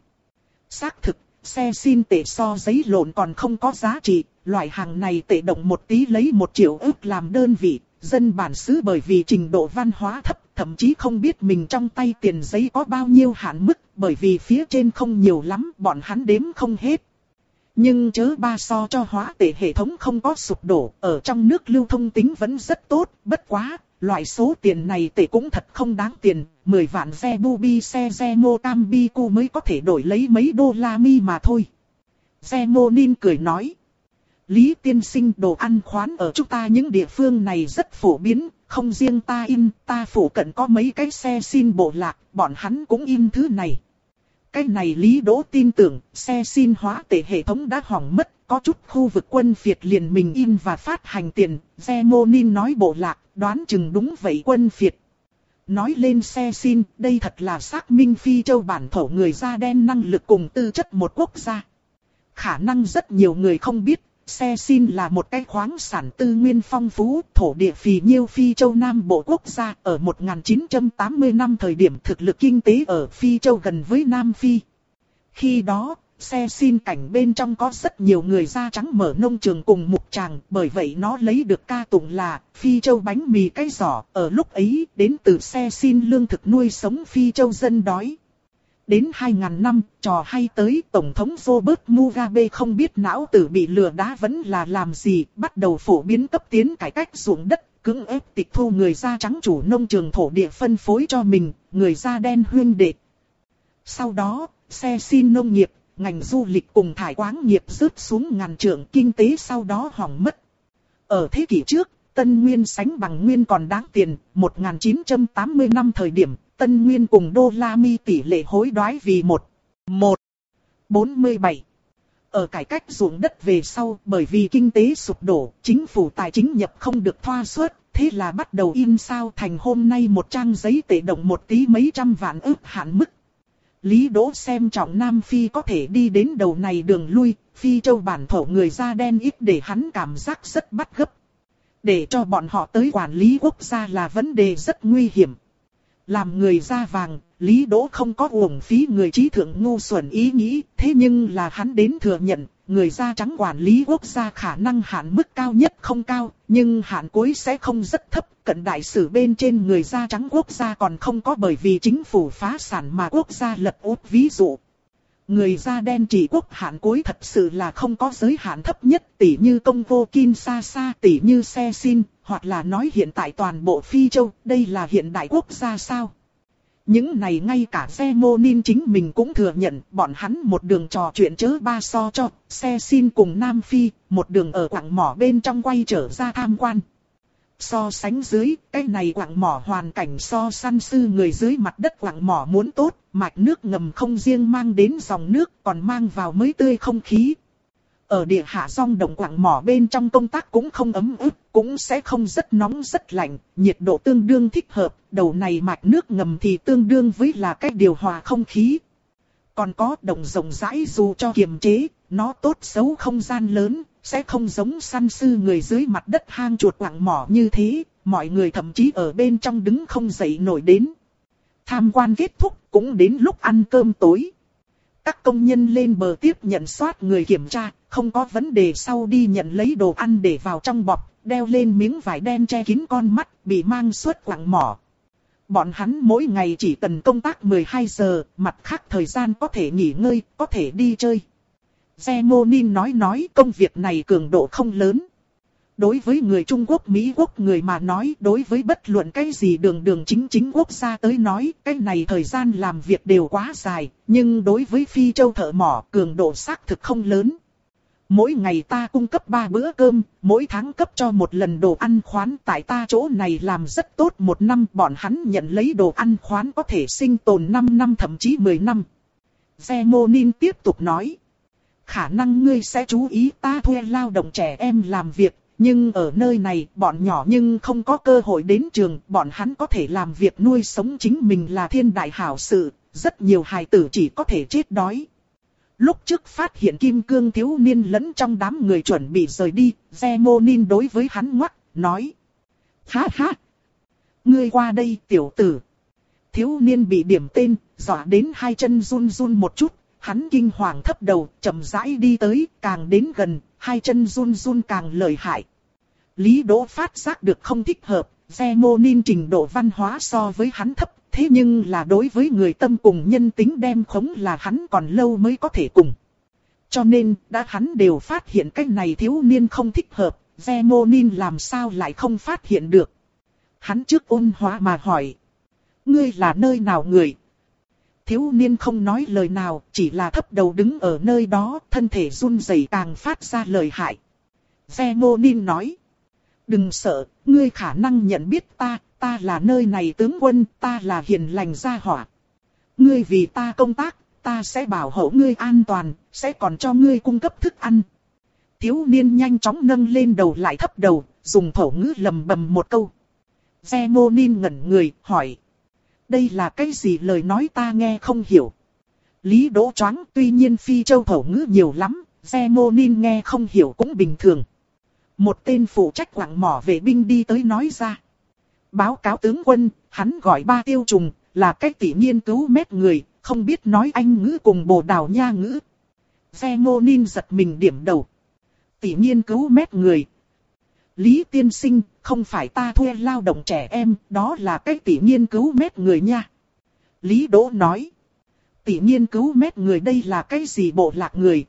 Xác thực, xe xin tệ so giấy lộn còn không có giá trị, loại hàng này tệ động một tí lấy một triệu ức làm đơn vị, dân bản xứ bởi vì trình độ văn hóa thấp, thậm chí không biết mình trong tay tiền giấy có bao nhiêu hạn mức, bởi vì phía trên không nhiều lắm, bọn hắn đếm không hết. Nhưng chớ ba so cho hóa tệ hệ thống không có sụp đổ, ở trong nước lưu thông tính vẫn rất tốt, bất quá, loại số tiền này tệ cũng thật không đáng tiền, mười vạn Zebubi xe Zemo Cambicu mới có thể đổi lấy mấy đô la mi mà thôi. Zemonin cười nói. Lý tiên sinh, đồ ăn khoán ở chúng ta những địa phương này rất phổ biến, không riêng ta in, ta phủ cận có mấy cái xe xin bộ lạc, bọn hắn cũng in thứ này. Cái này Lý Đỗ tin tưởng, xe xin hóa tệ hệ thống đã hỏng mất, có chút khu vực quân phiệt liền mình in và phát hành tiền, Zemonin nói bộ lạc, đoán chừng đúng vậy quân phiệt. Nói lên xe xin, đây thật là xác minh Phi Châu bản thổ người da đen năng lực cùng tư chất một quốc gia. Khả năng rất nhiều người không biết, xe xin là một cái khoáng sản tư nguyên phong phú, thổ địa phì nhiêu Phi Châu Nam Bộ quốc gia, ở một nghìn chín trăm tám mươi năm thời điểm thực lực kinh tế ở Phi Châu gần với Nam Phi. Khi đó, xe xin cảnh bên trong có rất nhiều người da trắng mở nông trường cùng mục tràng, bởi vậy nó lấy được ca tụng là Phi Châu bánh mì cái giỏ, ở lúc ấy đến từ xe xin lương thực nuôi sống Phi Châu dân đói. Đến hai nghìn năm, trò hay tới, Tổng thống Robert Mugabe không biết não tử bị lừa đá vẫn là làm gì, bắt đầu phổ biến cấp tiến cải cách ruộng đất, cưỡng ép tịch thu người da trắng chủ nông trường thổ địa phân phối cho mình, người da đen huyên đệ. Sau đó, xe xin nông nghiệp, ngành du lịch cùng thải quáng nghiệp rớt xuống ngàn trượng, kinh tế sau đó hỏng mất. Ở thế kỷ trước, Tân Nguyên sánh bằng Nguyên còn đáng tiền, một nghìn chín trăm tám mươi năm thời điểm, Tân Nguyên cùng đô la mi tỷ lệ hối đoái vì một, một, bốn mươi bảy. Ở cải cách ruộng đất về sau, bởi vì kinh tế sụp đổ, chính phủ tài chính nhập không được thoa suất, thế là bắt đầu in sao thành hôm nay một trang giấy tệ động một tí mấy trăm vạn ức hạn mức. Lý Đỗ xem trọng Nam Phi có thể đi đến đầu này đường lui, Phi Châu bản thổ người da đen ít để hắn cảm giác rất bắt gấp. Để cho bọn họ tới quản lý quốc gia là vấn đề rất nguy hiểm. Làm người da vàng, Lý Đỗ không có uổng phí người trí thượng ngu xuẩn ý nghĩ, thế nhưng là hắn đến thừa nhận, người da trắng quản lý quốc gia khả năng hạn mức cao nhất không cao, nhưng hạn cuối sẽ không rất thấp. Cận đại sử bên trên người da trắng quốc gia còn không có bởi vì chính phủ phá sản mà quốc gia lật úp ví dụ. Người da đen trị quốc hạn cuối thật sự là không có giới hạn thấp nhất, tỉ như Congo Kinshasa, tỉ như xe xin, hoặc là nói hiện tại toàn bộ Phi Châu, đây là hiện đại quốc gia sao? Những này ngay cả Zemonin chính mình cũng thừa nhận, bọn hắn một đường trò chuyện chớ ba so cho, xe xin cùng Nam Phi, một đường ở quặng mỏ bên trong quay trở ra tham quan. So sánh dưới, cái này quặng mỏ hoàn cảnh so săn sư người dưới mặt đất quặng mỏ muốn tốt, mạch nước ngầm không riêng mang đến dòng nước, còn mang vào mới tươi không khí. Ở địa hạ song động quặng mỏ bên trong công tác cũng không ấm ức, cũng sẽ không rất nóng rất lạnh, nhiệt độ tương đương thích hợp, đầu này mạch nước ngầm thì tương đương với là cách điều hòa không khí. Còn có đồng rộng rãi dù cho kiềm chế, nó tốt xấu không gian lớn, sẽ không giống săn sư người dưới mặt đất hang chuột quặng mỏ như thế, mọi người thậm chí ở bên trong đứng không dậy nổi đến. Tham quan kết thúc cũng đến lúc ăn cơm tối. Các công nhân lên bờ tiếp nhận soát người kiểm tra, không có vấn đề sau đi nhận lấy đồ ăn để vào trong bọc, đeo lên miếng vải đen che kín con mắt, bị mang suốt quặng mỏ. Bọn hắn mỗi ngày chỉ cần công tác mười hai giờ, mặt khác thời gian có thể nghỉ ngơi, có thể đi chơi. Zemonin nói nói công việc này cường độ không lớn. Đối với người Trung Quốc Mỹ Quốc người mà nói, đối với bất luận cái gì đường đường chính chính quốc gia tới nói, cái này thời gian làm việc đều quá dài, nhưng đối với Phi Châu thợ mỏ cường độ xác thực không lớn. Mỗi ngày ta cung cấp ba bữa cơm, mỗi tháng cấp cho một lần đồ ăn khoán, tại ta chỗ này làm rất tốt một năm, bọn hắn nhận lấy đồ ăn khoán có thể sinh tồn năm năm thậm chí mười năm. Zemonin tiếp tục nói, khả năng ngươi sẽ chú ý ta thuê lao động trẻ em làm việc, nhưng ở nơi này bọn nhỏ nhưng không có cơ hội đến trường, bọn hắn có thể làm việc nuôi sống chính mình là thiên đại hảo sự, rất nhiều hài tử chỉ có thể chết đói. Lúc trước phát hiện kim cương thiếu niên lẫn trong đám người chuẩn bị rời đi, Zemonin đối với hắn ngoắc, nói. Ha ha! Ngươi qua đây tiểu tử. Thiếu niên bị điểm tên, dọa đến hai chân run run một chút, hắn kinh hoàng thấp đầu, chậm rãi đi tới, càng đến gần, hai chân run run càng lợi hại. Lý Đỗ phát giác được không thích hợp, Zemonin trình độ văn hóa so với hắn thấp. Thế nhưng là đối với người tâm cùng nhân tính đem khống là hắn còn lâu mới có thể cùng. Cho nên, đã hắn đều phát hiện cái này thiếu niên không thích hợp, Zemonin làm sao lại không phát hiện được. Hắn trước ôn hòa mà hỏi. Ngươi là nơi nào người? Thiếu niên không nói lời nào, chỉ là thấp đầu đứng ở nơi đó, thân thể run rẩy càng phát ra lời hại. Zemonin nói. Đừng sợ, ngươi khả năng nhận biết ta, ta là nơi này tướng quân, ta là hiền lành gia hỏa. Ngươi vì ta công tác, ta sẽ bảo hộ ngươi an toàn, sẽ còn cho ngươi cung cấp thức ăn. Thiếu niên nhanh chóng nâng lên đầu lại thấp đầu, dùng thổ ngữ lầm bầm một câu. Zemonin ngẩn người, hỏi. Đây là cái gì lời nói ta nghe không hiểu. Lý Đỗ choáng, tuy nhiên phi châu thổ ngữ nhiều lắm, Zemonin nghe không hiểu cũng bình thường. Một tên phụ trách quặng mỏ vệ binh đi tới nói ra. Báo cáo tướng quân, hắn gọi Ba Tiêu Trùng, là cách tỷ nghiên cứu mét người, không biết nói Anh ngữ cùng Bồ Đào Nha ngữ. Zemonin giật mình điểm đầu. Tỷ nghiên cứu mét người. Lý tiên sinh, không phải ta thuê lao động trẻ em, đó là cách tỷ nghiên cứu mét người nha. Lý Đỗ nói. Tỷ nghiên cứu mét người đây là cái gì bộ lạc người?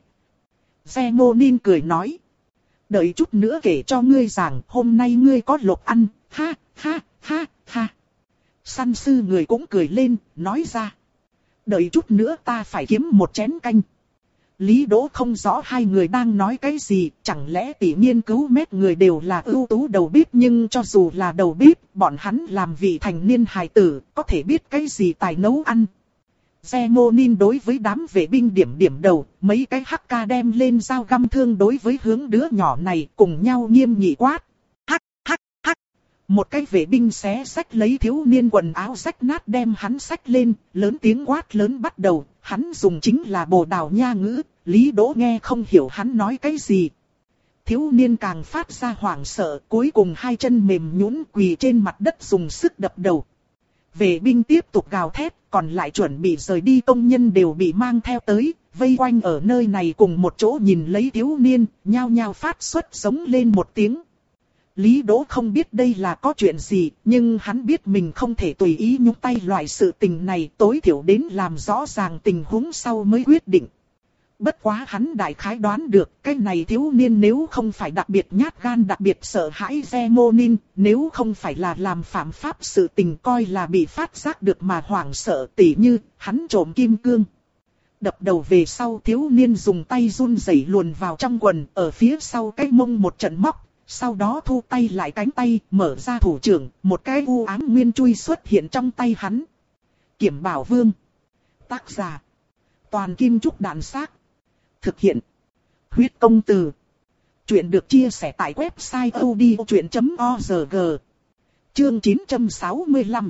Zemonin cười nói. Đợi chút nữa kể cho ngươi rằng hôm nay ngươi có lộc ăn, ha, ha, ha, ha. Săn sư người cũng cười lên, nói ra. Đợi chút nữa ta phải kiếm một chén canh. Lý Đỗ không rõ hai người đang nói cái gì, chẳng lẽ tỷ nghiên cứu mét người đều là ưu tú đầu bếp, nhưng cho dù là đầu bếp, bọn hắn làm vị thành niên hài tử, có thể biết cái gì tài nấu ăn. Zemonin đối với đám vệ binh điểm điểm đầu, mấy cái hắc ca đem lên dao găm thương đối với hướng đứa nhỏ này cùng nhau nghiêm nghị quát. Hắc, hắc, hắc. Một cái vệ binh xé xách lấy thiếu niên quần áo rách nát đem hắn xách lên, lớn tiếng quát lớn bắt đầu, hắn dùng chính là Bồ Đào Nha ngữ, Lý Đỗ nghe không hiểu hắn nói cái gì. Thiếu niên càng phát ra hoảng sợ, cuối cùng hai chân mềm nhũn quỳ trên mặt đất dùng sức đập đầu. Vệ binh tiếp tục gào thét, còn lại chuẩn bị rời đi công nhân đều bị mang theo tới, vây quanh ở nơi này cùng một chỗ nhìn lấy thiếu niên, nhao nhao phát xuất giống lên một tiếng. Lý Đỗ không biết đây là có chuyện gì, nhưng hắn biết mình không thể tùy ý nhúng tay loại sự tình này, tối thiểu đến làm rõ ràng tình huống sau mới quyết định. Bất quá hắn đại khái đoán được, cái này thiếu niên nếu không phải đặc biệt nhát gan đặc biệt sợ hãi Zemonin, nếu không phải là làm phạm pháp sự tình coi là bị phát giác được mà hoảng sợ, tỉ như hắn trộm kim cương. Đập đầu về sau thiếu niên dùng tay run rẩy luồn vào trong quần, ở phía sau cái mông một trận móc, sau đó thu tay lại cánh tay, mở ra thủ trưởng, một cái u ám nguyên chui xuất hiện trong tay hắn. Kiểm Bảo Vương. Tác giả. Toàn Kim Trúc Đạn Xác. Thực hiện. Huyết Công Từ. Chuyện được chia sẻ tại website odchuyện chấm org. Chương chín trăm sáu mươi lăm.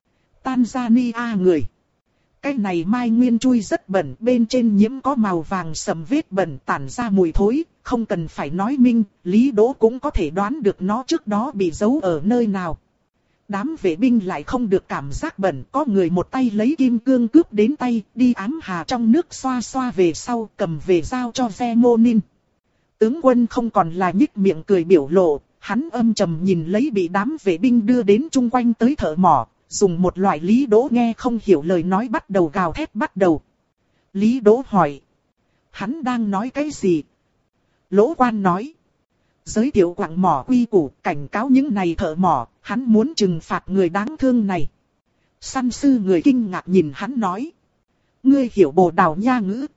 Tanzania người. Cái này mai nguyên chui rất bẩn, bên trên nhiễm có màu vàng sầm vết bẩn tản ra mùi thối, không cần phải nói minh, Lý Đỗ cũng có thể đoán được nó trước đó bị giấu ở nơi nào. Đám vệ binh lại không được cảm giác bẩn, có người một tay lấy kim cương cướp đến tay, đi ám hà trong nước xoa xoa về sau, cầm về giao cho Zemonin. Tướng quân không còn là nhích miệng cười biểu lộ, hắn âm trầm nhìn lấy bị đám vệ binh đưa đến chung quanh tới thợ mỏ, dùng một loại Lý Đỗ nghe không hiểu lời nói bắt đầu gào thét bắt đầu. Lý Đỗ hỏi. Hắn đang nói cái gì? Lỗ Quan nói. Giới thiệu quặng mỏ quy củ, cảnh cáo những này thợ mỏ, hắn muốn trừng phạt người đáng thương này. Săn sư người kinh ngạc nhìn hắn nói. Ngươi hiểu Bồ Đào Nha ngữ?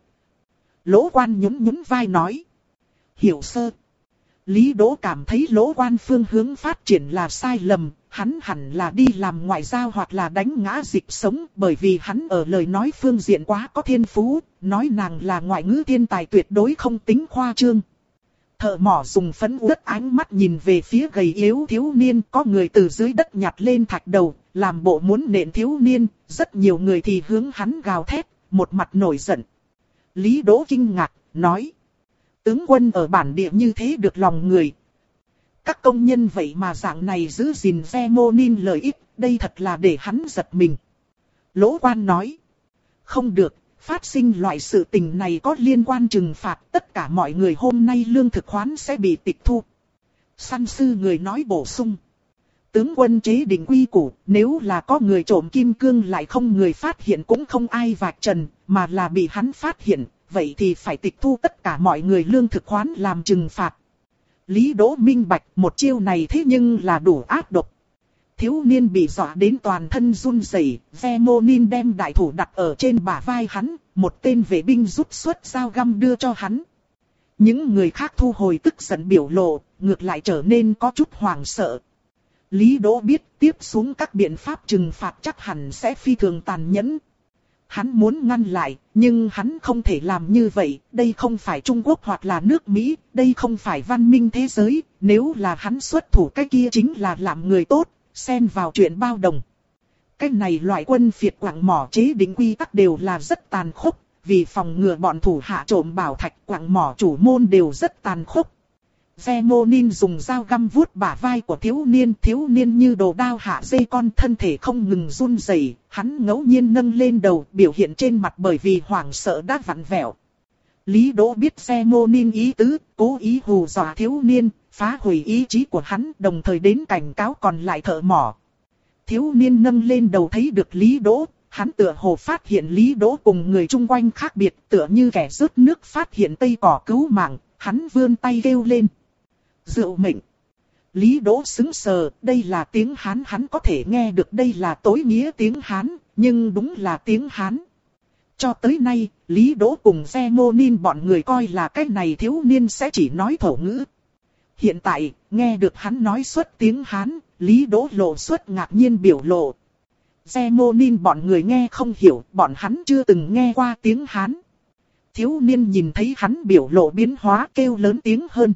Lỗ Quan nhún nhún vai nói. Hiểu sơ. Lý Đỗ cảm thấy Lỗ Quan phương hướng phát triển là sai lầm, hắn hẳn là đi làm ngoại giao hoặc là đánh ngã dịch sống, bởi vì hắn ở lời nói phương diện quá có thiên phú, nói nàng là ngoại ngữ thiên tài tuyệt đối không tính khoa trương. Thợ mỏ dùng phấn uất ánh mắt nhìn về phía gầy yếu thiếu niên, có người từ dưới đất nhặt lên thạch đầu, làm bộ muốn nện thiếu niên, rất nhiều người thì hướng hắn gào thét, một mặt nổi giận. Lý Đỗ kinh ngạc, nói. Tướng quân ở bản địa như thế được lòng người. Các công nhân vậy mà dạng này giữ gìn Zemonin lợi ích, đây thật là để hắn giật mình. Lỗ Quan nói. Không được, phát sinh loại sự tình này có liên quan trừng phạt, tất cả mọi người hôm nay lương thực khoán sẽ bị tịch thu. Săn sư người nói bổ sung. Tướng quân chế định quy củ, nếu là có người trộm kim cương lại không người phát hiện cũng không ai vạch trần, mà là bị hắn phát hiện, vậy thì phải tịch thu tất cả mọi người lương thực khoán làm trừng phạt. Lý Đỗ minh bạch một chiêu này thế nhưng là đủ ác độc. Thiếu niên bị dọa đến toàn thân run rẩy, Zemonin đem đại thủ đặt ở trên bả vai hắn, một tên vệ binh rút xuất dao găm đưa cho hắn. Những người khác thu hồi tức giận biểu lộ, ngược lại trở nên có chút hoảng sợ. Lý Đỗ biết tiếp xuống các biện pháp trừng phạt chắc hẳn sẽ phi thường tàn nhẫn. Hắn muốn ngăn lại, nhưng hắn không thể làm như vậy, đây không phải Trung Quốc hoặc là nước Mỹ, đây không phải văn minh thế giới, nếu là hắn xuất thủ cái kia chính là làm người tốt, xen vào chuyện bao đồng. Cái này loại quân phiệt quặng mỏ chế định quy tắc đều là rất tàn khốc, vì phòng ngừa bọn thủ hạ trộm bảo thạch quặng mỏ chủ môn đều rất tàn khốc. Zemonin dùng dao găm vuốt bả vai của thiếu niên, thiếu niên như đồ đao hạ dây con, thân thể không ngừng run rẩy, hắn ngẫu nhiên nâng lên đầu, biểu hiện trên mặt bởi vì hoảng sợ đã vặn vẹo. Lý Đỗ biết Zemonin ý tứ, cố ý hù dọa thiếu niên, phá hủy ý chí của hắn, đồng thời đến cảnh cáo còn lại thợ mỏ. Thiếu niên nâng lên đầu thấy được Lý Đỗ, hắn tựa hồ phát hiện Lý Đỗ cùng người chung quanh khác biệt, tựa như kẻ rớt nước phát hiện tây cỏ cứu mạng, hắn vươn tay kêu lên. Rượu mệnh. Lý Đỗ sững sờ, đây là tiếng Hán, hắn có thể nghe được đây là tối nghĩa tiếng Hán, nhưng đúng là tiếng Hán. Cho tới nay, Lý Đỗ cùng Zemonin bọn người coi là cái này thiếu niên sẽ chỉ nói thổ ngữ. Hiện tại, nghe được hắn nói xuất tiếng Hán, Lý Đỗ lộ xuất ngạc nhiên biểu lộ. Zemonin bọn người nghe không hiểu, bọn hắn chưa từng nghe qua tiếng Hán. Thiếu niên nhìn thấy hắn biểu lộ biến hóa kêu lớn tiếng hơn.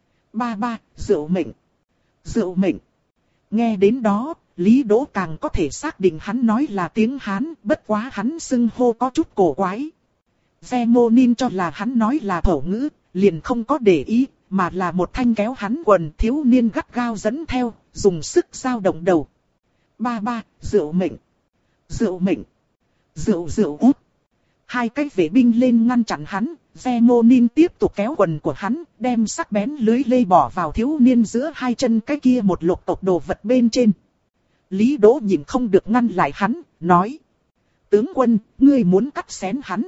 Ba ba, rượu mệnh. Rượu mệnh. Nghe đến đó, Lý Đỗ càng có thể xác định hắn nói là tiếng Hán, bất quá hắn xưng hô có chút cổ quái. Zemonin cho là hắn nói là thổ ngữ, liền không có để ý, mà là một thanh kéo hắn quần, thiếu niên gắt gao dẫn theo, dùng sức dao động đầu. Ba ba, rượu mệnh. Rượu mệnh. Rượu rượu út. Hai cái vệ binh lên ngăn chặn hắn, Zemonin tiếp tục kéo quần của hắn, đem sắc bén lưới lê bỏ vào thiếu niên giữa hai chân cái kia một lục tộc đồ vật bên trên. Lý Đỗ nhìn không được ngăn lại hắn, nói. Tướng quân, ngươi muốn cắt xén hắn.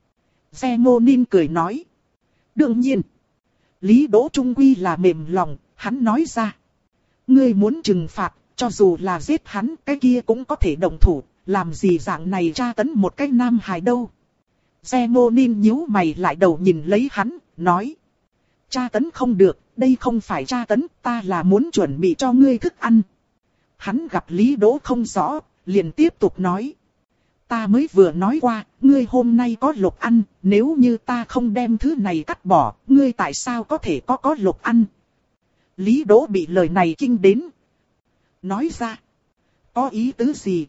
Zemonin cười nói. Đương nhiên. Lý Đỗ trung quy là mềm lòng, hắn nói ra. Ngươi muốn trừng phạt, cho dù là giết hắn, cái kia cũng có thể động thủ, làm gì dạng này tra tấn một cái nam hài đâu. Zemonin nhíu mày lại đầu nhìn lấy hắn, nói. Tra tấn không được, đây không phải tra tấn, ta là muốn chuẩn bị cho ngươi thức ăn. Hắn gặp Lý Đỗ không rõ, liền tiếp tục nói. Ta mới vừa nói qua, ngươi hôm nay có lộc ăn, nếu như ta không đem thứ này cắt bỏ, ngươi tại sao có thể có có lộc ăn? Lý Đỗ bị lời này kinh đến. Nói ra, có ý tứ gì?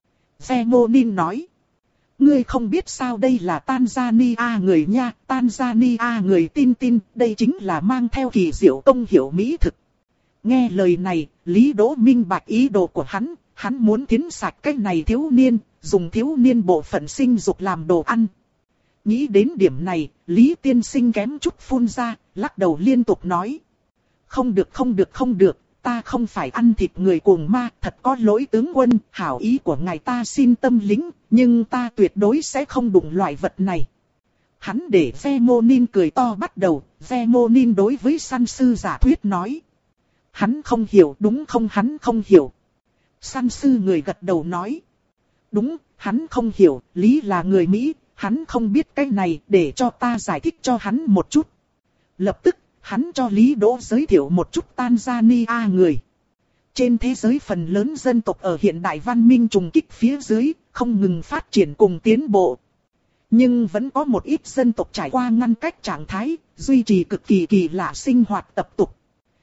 Zemonin nói. Ngươi không biết sao đây là Tanzania người nha, Tanzania người tin tin, đây chính là mang theo kỳ diệu công hiệu mỹ thực. Nghe lời này, Lý Đỗ minh bạch ý đồ của hắn, hắn muốn tiến sạch cái này thiếu niên, dùng thiếu niên bộ phận sinh dục làm đồ ăn. Nghĩ đến điểm này, Lý tiên sinh kém chút phun ra, lắc đầu liên tục nói. Không được không được không được, ta không phải ăn thịt người cuồng ma, thật có lỗi tướng quân, hảo ý của ngài ta xin tâm lính, nhưng ta tuyệt đối sẽ không đụng loại vật này. Hắn để Zemonin cười to bắt đầu, Zemonin đối với săn sư giả thuyết nói. Hắn không hiểu, đúng không, hắn không hiểu. Săn sư người gật đầu nói. Đúng, hắn không hiểu, Lý là người Mỹ, hắn không biết cái này, để cho ta giải thích cho hắn một chút. Lập tức, hắn cho Lý Đỗ giới thiệu một chút Tanzania người. Trên thế giới phần lớn dân tộc ở hiện đại văn minh trùng kích phía dưới, không ngừng phát triển cùng tiến bộ. Nhưng vẫn có một ít dân tộc trải qua ngăn cách trạng thái, duy trì cực kỳ kỳ lạ sinh hoạt tập tục.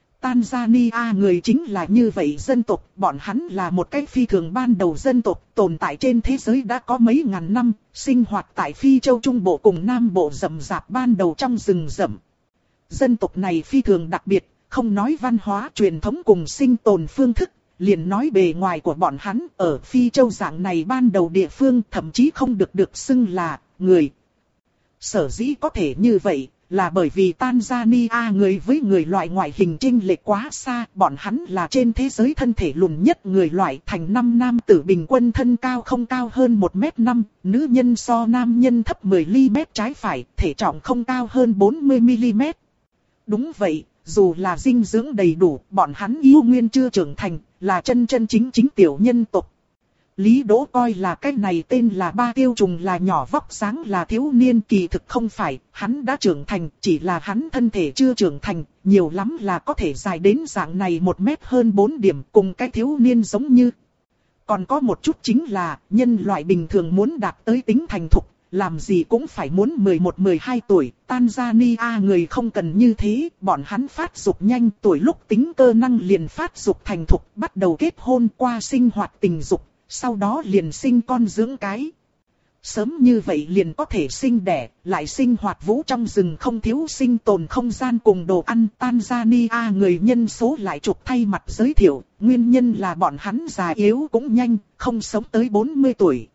Tanzania người chính là như vậy dân tộc, bọn hắn là một cái phi thường ban đầu dân tộc, tồn tại trên thế giới đã có mấy ngàn năm, sinh hoạt tại Phi Châu Trung Bộ cùng Nam Bộ rậm rạp ban đầu trong rừng rậm. Dân tộc này phi thường đặc biệt, không nói văn hóa truyền thống cùng sinh tồn phương thức, liền nói bề ngoài của bọn hắn ở Phi Châu dạng này ban đầu địa phương thậm chí không được được xưng là người. Sở dĩ có thể như vậy, là bởi vì Tanzania người với người loại ngoại hình chênh lệch quá xa, bọn hắn là trên thế giới thân thể lùn nhất người loại, thành năm nam tử bình quân thân cao không cao hơn một mét năm, nữ nhân so nam nhân thấp mười mi-li-mét trái phải, thể trọng không cao hơn bốn mươi mi-li-mét. Đúng vậy, dù là dinh dưỡng đầy đủ, bọn hắn yêu nguyên chưa trưởng thành, là chân chân chính chính tiểu nhân tộc. Lý Đỗ coi là cái này tên là Ba Tiêu Trùng là nhỏ vóc dáng là thiếu niên, kỳ thực không phải, hắn đã trưởng thành, chỉ là hắn thân thể chưa trưởng thành, nhiều lắm là có thể dài đến dạng này một mét hơn bốn điểm, cùng cái thiếu niên giống như. Còn có một chút chính là, nhân loại bình thường muốn đạt tới tính thành thục, làm gì cũng phải muốn mười một mười hai tuổi, Tanzania người không cần như thế, bọn hắn phát dục nhanh, tuổi lúc tính cơ năng liền phát dục thành thục, bắt đầu kết hôn qua sinh hoạt tình dục. Sau đó liền sinh con dưỡng cái. Sớm như vậy liền có thể sinh đẻ, lại sinh hoạt vũ trong rừng không thiếu sinh tồn không gian cùng đồ ăn. Tanzania người nhân số lại trục thay mặt giới thiệu, nguyên nhân là bọn hắn già yếu cũng nhanh, không sống tới bốn mươi tuổi.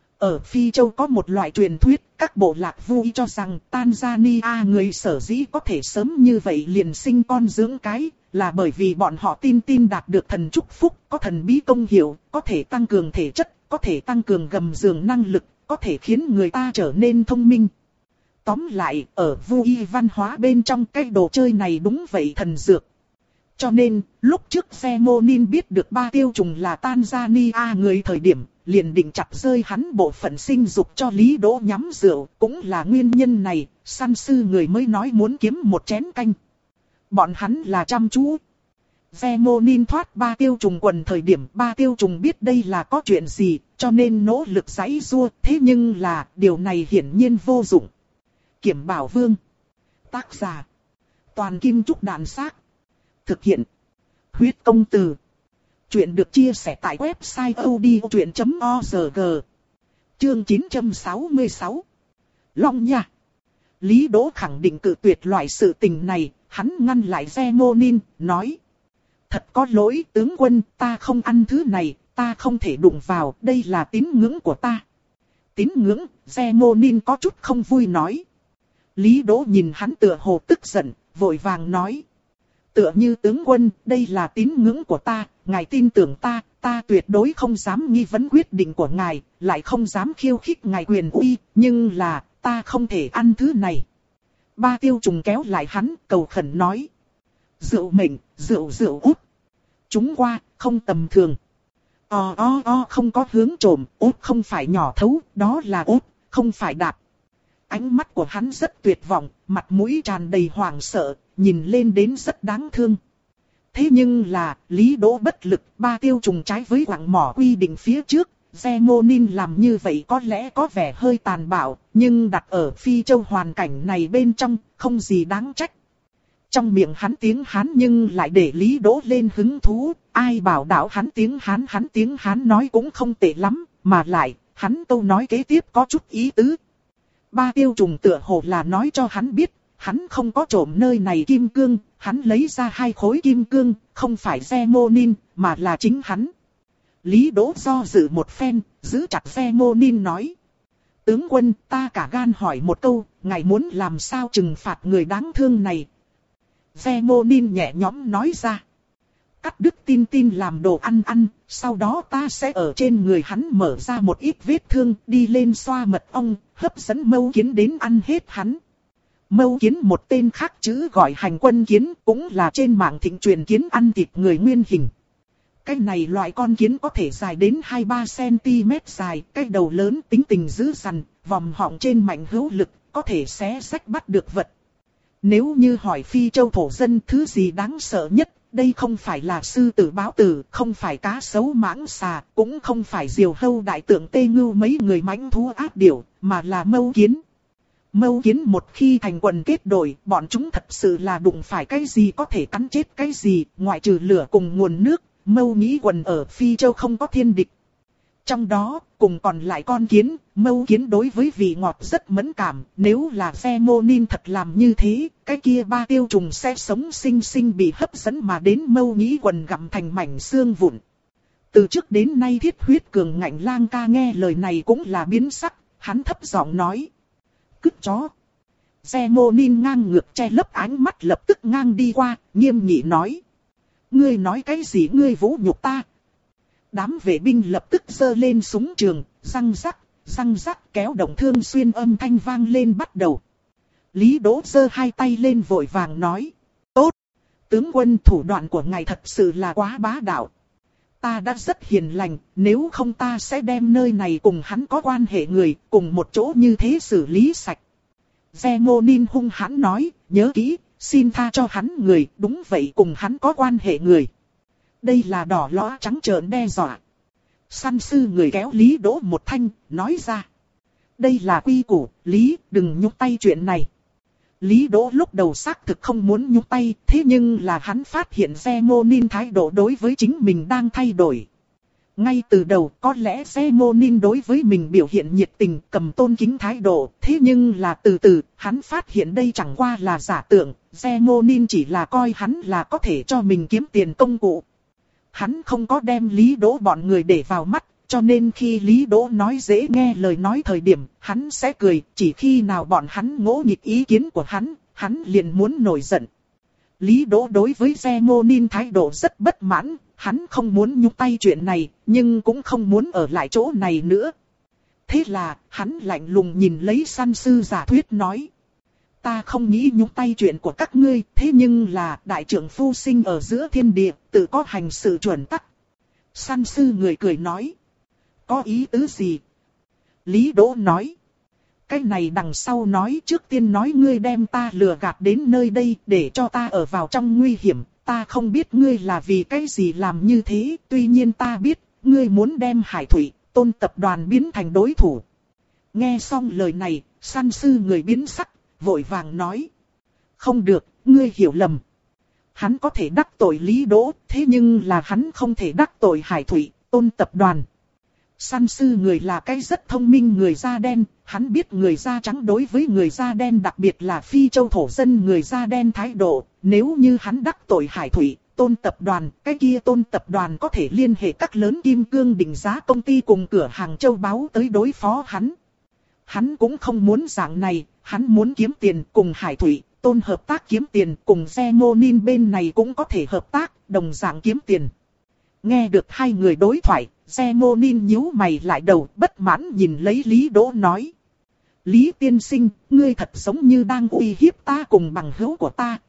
Ở Phi Châu có một loại truyền thuyết, các bộ lạc vui cho rằng Tanzania người sở dĩ có thể sớm như vậy liền sinh con dưỡng cái, là bởi vì bọn họ tin tin đạt được thần chúc phúc, có thần bí công hiệu, có thể tăng cường thể chất, có thể tăng cường gầm giường năng lực, có thể khiến người ta trở nên thông minh. Tóm lại, ở vui văn hóa bên trong cái đồ chơi này đúng vậy thần dược. Cho nên, lúc trước Semonin biết được Ba Tiêu Trùng là Tanzania người thời điểm, liền định chặt rơi hắn bộ phận sinh dục cho Lý Đỗ nhắm rượu, cũng là nguyên nhân này, săn sư người mới nói muốn kiếm một chén canh. Bọn hắn là chăm chú. Semonin thoát Ba Tiêu Trùng quần thời điểm Ba Tiêu Trùng biết đây là có chuyện gì, cho nên nỗ lực giãy giụa, thế nhưng là điều này hiển nhiên vô dụng. Kiểm Bảo Vương. Tác giả. Toàn Kim Trúc Đàn Xác. Thực hiện. Huyết Công Từ. Chuyện được chia sẻ tại website odchuyện chấm org. Chương chín trăm sáu mươi sáu. Long nha. Lý Đỗ khẳng định cự tuyệt loại sự tình này, hắn ngăn lại Semonin, nói. Thật có lỗi tướng quân, ta không ăn thứ này, ta không thể đụng vào, đây là tín ngưỡng của ta. Tín ngưỡng, Semonin có chút không vui nói. Lý Đỗ nhìn hắn tựa hồ tức giận, vội vàng nói. Tựa như tướng quân, đây là tín ngưỡng của ta, ngài tin tưởng ta, ta tuyệt đối không dám nghi vấn quyết định của ngài, lại không dám khiêu khích ngài quyền uy, nhưng là, ta không thể ăn thứ này. Ba Tiêu Trùng kéo lại hắn, cầu khẩn nói. Rượu mệnh, rượu rượu út. Chúng qua, không tầm thường. O o o không có hướng trộm, út không phải nhỏ thấu, đó là út, không phải đạp. Ánh mắt của hắn rất tuyệt vọng, mặt mũi tràn đầy hoảng sợ, nhìn lên đến rất đáng thương. Thế nhưng là, Lý Đỗ bất lực, Ba Tiêu Trùng trái với quặng mỏ quy định phía trước. Semonin làm như vậy có lẽ có vẻ hơi tàn bạo, nhưng đặt ở Phi Châu hoàn cảnh này bên trong, không gì đáng trách. Trong miệng hắn tiếng Hán nhưng lại để Lý Đỗ lên hứng thú, ai bảo đạo hắn tiếng Hán hắn tiếng Hán nói cũng không tệ lắm, mà lại, hắn câu nói kế tiếp có chút ý tứ. Ba Tiêu Trùng tựa hồ là nói cho hắn biết, hắn không có trộm nơi này kim cương, hắn lấy ra hai khối kim cương, không phải Semonin, mà là chính hắn. Lý Đỗ do dự một phen, giữ chặt Semonin nói. Tướng quân, ta cả gan hỏi một câu, ngài muốn làm sao trừng phạt người đáng thương này? Semonin nhẹ nhõm nói ra. Cắt đứt tin tin làm đồ ăn ăn, sau đó ta sẽ ở trên người hắn mở ra một ít vết thương, đi lên xoa mật ong, hấp dẫn Mâu Kiến đến ăn hết hắn. Mâu Kiến một tên khác chữ gọi Hành Quân Kiến, cũng là trên mạng thịnh truyền kiến ăn thịt người nguyên hình. Cái này loại con kiến có thể dài đến hai ba xăng-ti-mét dài, cái đầu lớn tính tình dữ dằn, vòng họng trên mạnh hữu lực, có thể xé rách bắt được vật. Nếu như hỏi Phi Châu thổ dân thứ gì đáng sợ nhất, đây không phải là sư tử báo tử, không phải cá sấu mãng xà, cũng không phải diều hâu đại tượng tê ngưu mấy người mãnh thú ác điểu, mà là Mâu Kiến. Mâu Kiến một khi thành quần kết đội, bọn chúng thật sự là đụng phải cái gì có thể cắn chết cái gì, ngoại trừ lửa cùng nguồn nước. Mâu nghĩ quần ở Phi Châu không có thiên địch. Trong đó, cùng còn lại con kiến, Mâu Kiến đối với vị ngọt rất mẫn cảm. Nếu là Semonin thật làm như thế, cái kia Ba Tiêu Trùng sẽ sống sinh sinh bị hấp dẫn mà đến Mâu nghĩ quần gặm thành mảnh xương vụn. Từ trước đến nay Thiết Huyết cường ngạnh lang ca nghe lời này cũng là biến sắc, hắn thấp giọng nói. Cứt chó. Zemonin ngang ngược che lấp ánh mắt lập tức ngang đi qua, nghiêm nghị nói. Ngươi nói cái gì ngươi vũ nhục ta? Đám vệ binh lập tức giơ lên súng trường, răng rắc, răng rắc kéo động thương xuyên âm thanh vang lên bắt đầu. Lý Đỗ giơ hai tay lên vội vàng nói. Tốt! Tướng quân thủ đoạn của ngài thật sự là quá bá đạo. Ta đã rất hiền lành, nếu không ta sẽ đem nơi này cùng hắn có quan hệ người, cùng một chỗ như thế xử lý sạch. Zemonin hung hãn nói, nhớ kỹ, xin tha cho hắn người, đúng vậy cùng hắn có quan hệ người. Đây là đỏ lõ trắng trợn đe dọa. Săn sư người kéo Lý Đỗ một thanh, nói ra. Đây là quy củ, Lý, đừng nhúc tay chuyện này. Lý Đỗ lúc đầu xác thực không muốn nhúc tay, thế nhưng là hắn phát hiện Zemonin thái độ đối với chính mình đang thay đổi. Ngay từ đầu có lẽ Zemonin đối với mình biểu hiện nhiệt tình cầm tôn kính thái độ, thế nhưng là từ từ, hắn phát hiện đây chẳng qua là giả tượng, Zemonin chỉ là coi hắn là có thể cho mình kiếm tiền công cụ. Hắn không có đem Lý Đỗ bọn người để vào mắt, cho nên khi Lý Đỗ nói dễ nghe lời nói thời điểm, hắn sẽ cười, chỉ khi nào bọn hắn ngỗ nghịch ý kiến của hắn, hắn liền muốn nổi giận. Lý Đỗ đối với Zemonin thái độ rất bất mãn, hắn không muốn nhúc tay chuyện này, nhưng cũng không muốn ở lại chỗ này nữa. Thế là, hắn lạnh lùng nhìn lấy săn sư giả thuyết nói. Ta không nghĩ nhúc tay chuyện của các ngươi, thế nhưng là đại trưởng phu sinh ở giữa thiên địa, tự có hành sự chuẩn tắc. Săn sư người cười nói. Có ý tứ gì? Lý Đỗ nói. Cái này đằng sau nói trước tiên nói ngươi đem ta lừa gạt đến nơi đây để cho ta ở vào trong nguy hiểm. Ta không biết ngươi là vì cái gì làm như thế, tuy nhiên ta biết, ngươi muốn đem Hải Thủy, Tôn tập đoàn biến thành đối thủ. Nghe xong lời này, săn sư người biến sắc, vội vàng nói. Không được, ngươi hiểu lầm. Hắn có thể đắc tội Lý Đỗ, thế nhưng là hắn không thể đắc tội Hải Thủy, Tôn tập đoàn. Săn sư người là cái rất thông minh người da đen, hắn biết người da trắng đối với người da đen đặc biệt là Phi Châu thổ dân người da đen thái độ, nếu như hắn đắc tội Hải Thủy, Tôn tập đoàn, cái kia Tôn tập đoàn có thể liên hệ các lớn kim cương định giá công ty cùng cửa hàng châu báu tới đối phó hắn. Hắn cũng không muốn dạng này, hắn muốn kiếm tiền cùng Hải Thủy, Tôn hợp tác kiếm tiền cùng Zemonin bên này cũng có thể hợp tác, đồng dạng kiếm tiền. Nghe được hai người đối thoại, Zemonin nhíu mày lại đầu bất mãn nhìn lấy Lý Đỗ nói. Lý tiên sinh, ngươi thật giống như đang uy hiếp ta cùng bằng hữu của ta.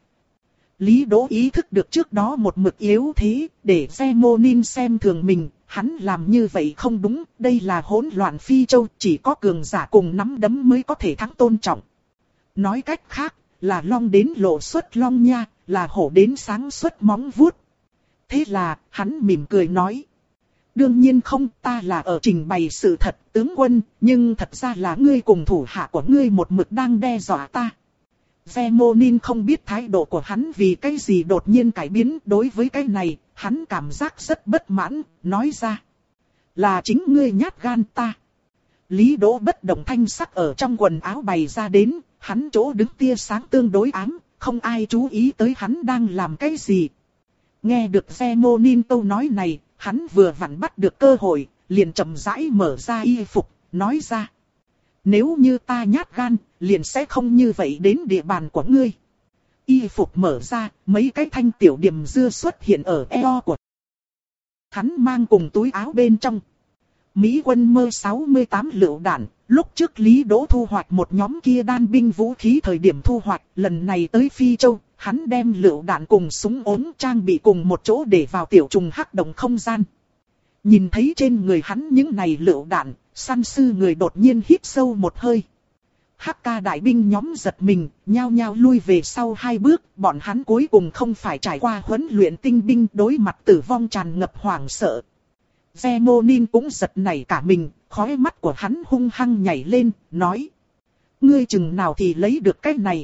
Lý Đỗ ý thức được trước đó một mực yếu thế, để Zemonin xem thường mình, hắn làm như vậy không đúng, đây là hỗn loạn Phi Châu, chỉ có cường giả cùng nắm đấm mới có thể thắng tôn trọng. Nói cách khác, là long đến lộ xuất long nha, là hổ đến sáng xuất móng vuốt. Thế là, hắn mỉm cười nói. Đương nhiên không, ta là ở trình bày sự thật, tướng quân, nhưng thật ra là ngươi cùng thủ hạ của ngươi một mực đang đe dọa ta. Zemonin không biết thái độ của hắn vì cái gì đột nhiên cải biến, đối với cái này, hắn cảm giác rất bất mãn, nói ra. Là chính ngươi nhát gan ta. Lý Đỗ bất động thanh sắc ở trong quần áo bày ra đến, hắn chỗ đứng tia sáng tương đối ám, không ai chú ý tới hắn đang làm cái gì. Nghe được Zemonin câu nói này, hắn vừa vặn bắt được cơ hội, liền chậm rãi mở ra y phục, nói ra. Nếu như ta nhát gan, liền sẽ không như vậy đến địa bàn của ngươi. Y phục mở ra, mấy cái thanh tiểu điểm dưa xuất hiện ở eo của hắn mang cùng túi áo bên trong. Mỹ quân mơ sáu mươi tám lựu đạn, lúc trước Lý Đỗ thu hoạch một nhóm kia đan binh vũ khí thời điểm thu hoạch, lần này tới Phi Châu, hắn đem lựu đạn cùng súng ốm trang bị cùng một chỗ để vào tiểu trùng hắc động không gian. Nhìn thấy trên người hắn những này lựu đạn, săn sư người đột nhiên hít sâu một hơi. Hắc ca đại binh nhóm giật mình, nhao nhao lui về sau hai bước, bọn hắn cuối cùng không phải trải qua huấn luyện tinh binh đối mặt tử vong tràn ngập hoảng sợ. Zemonin cũng giật nảy cả mình, khóe mắt của hắn hung hăng nhảy lên, nói. Ngươi chừng nào thì lấy được cái này.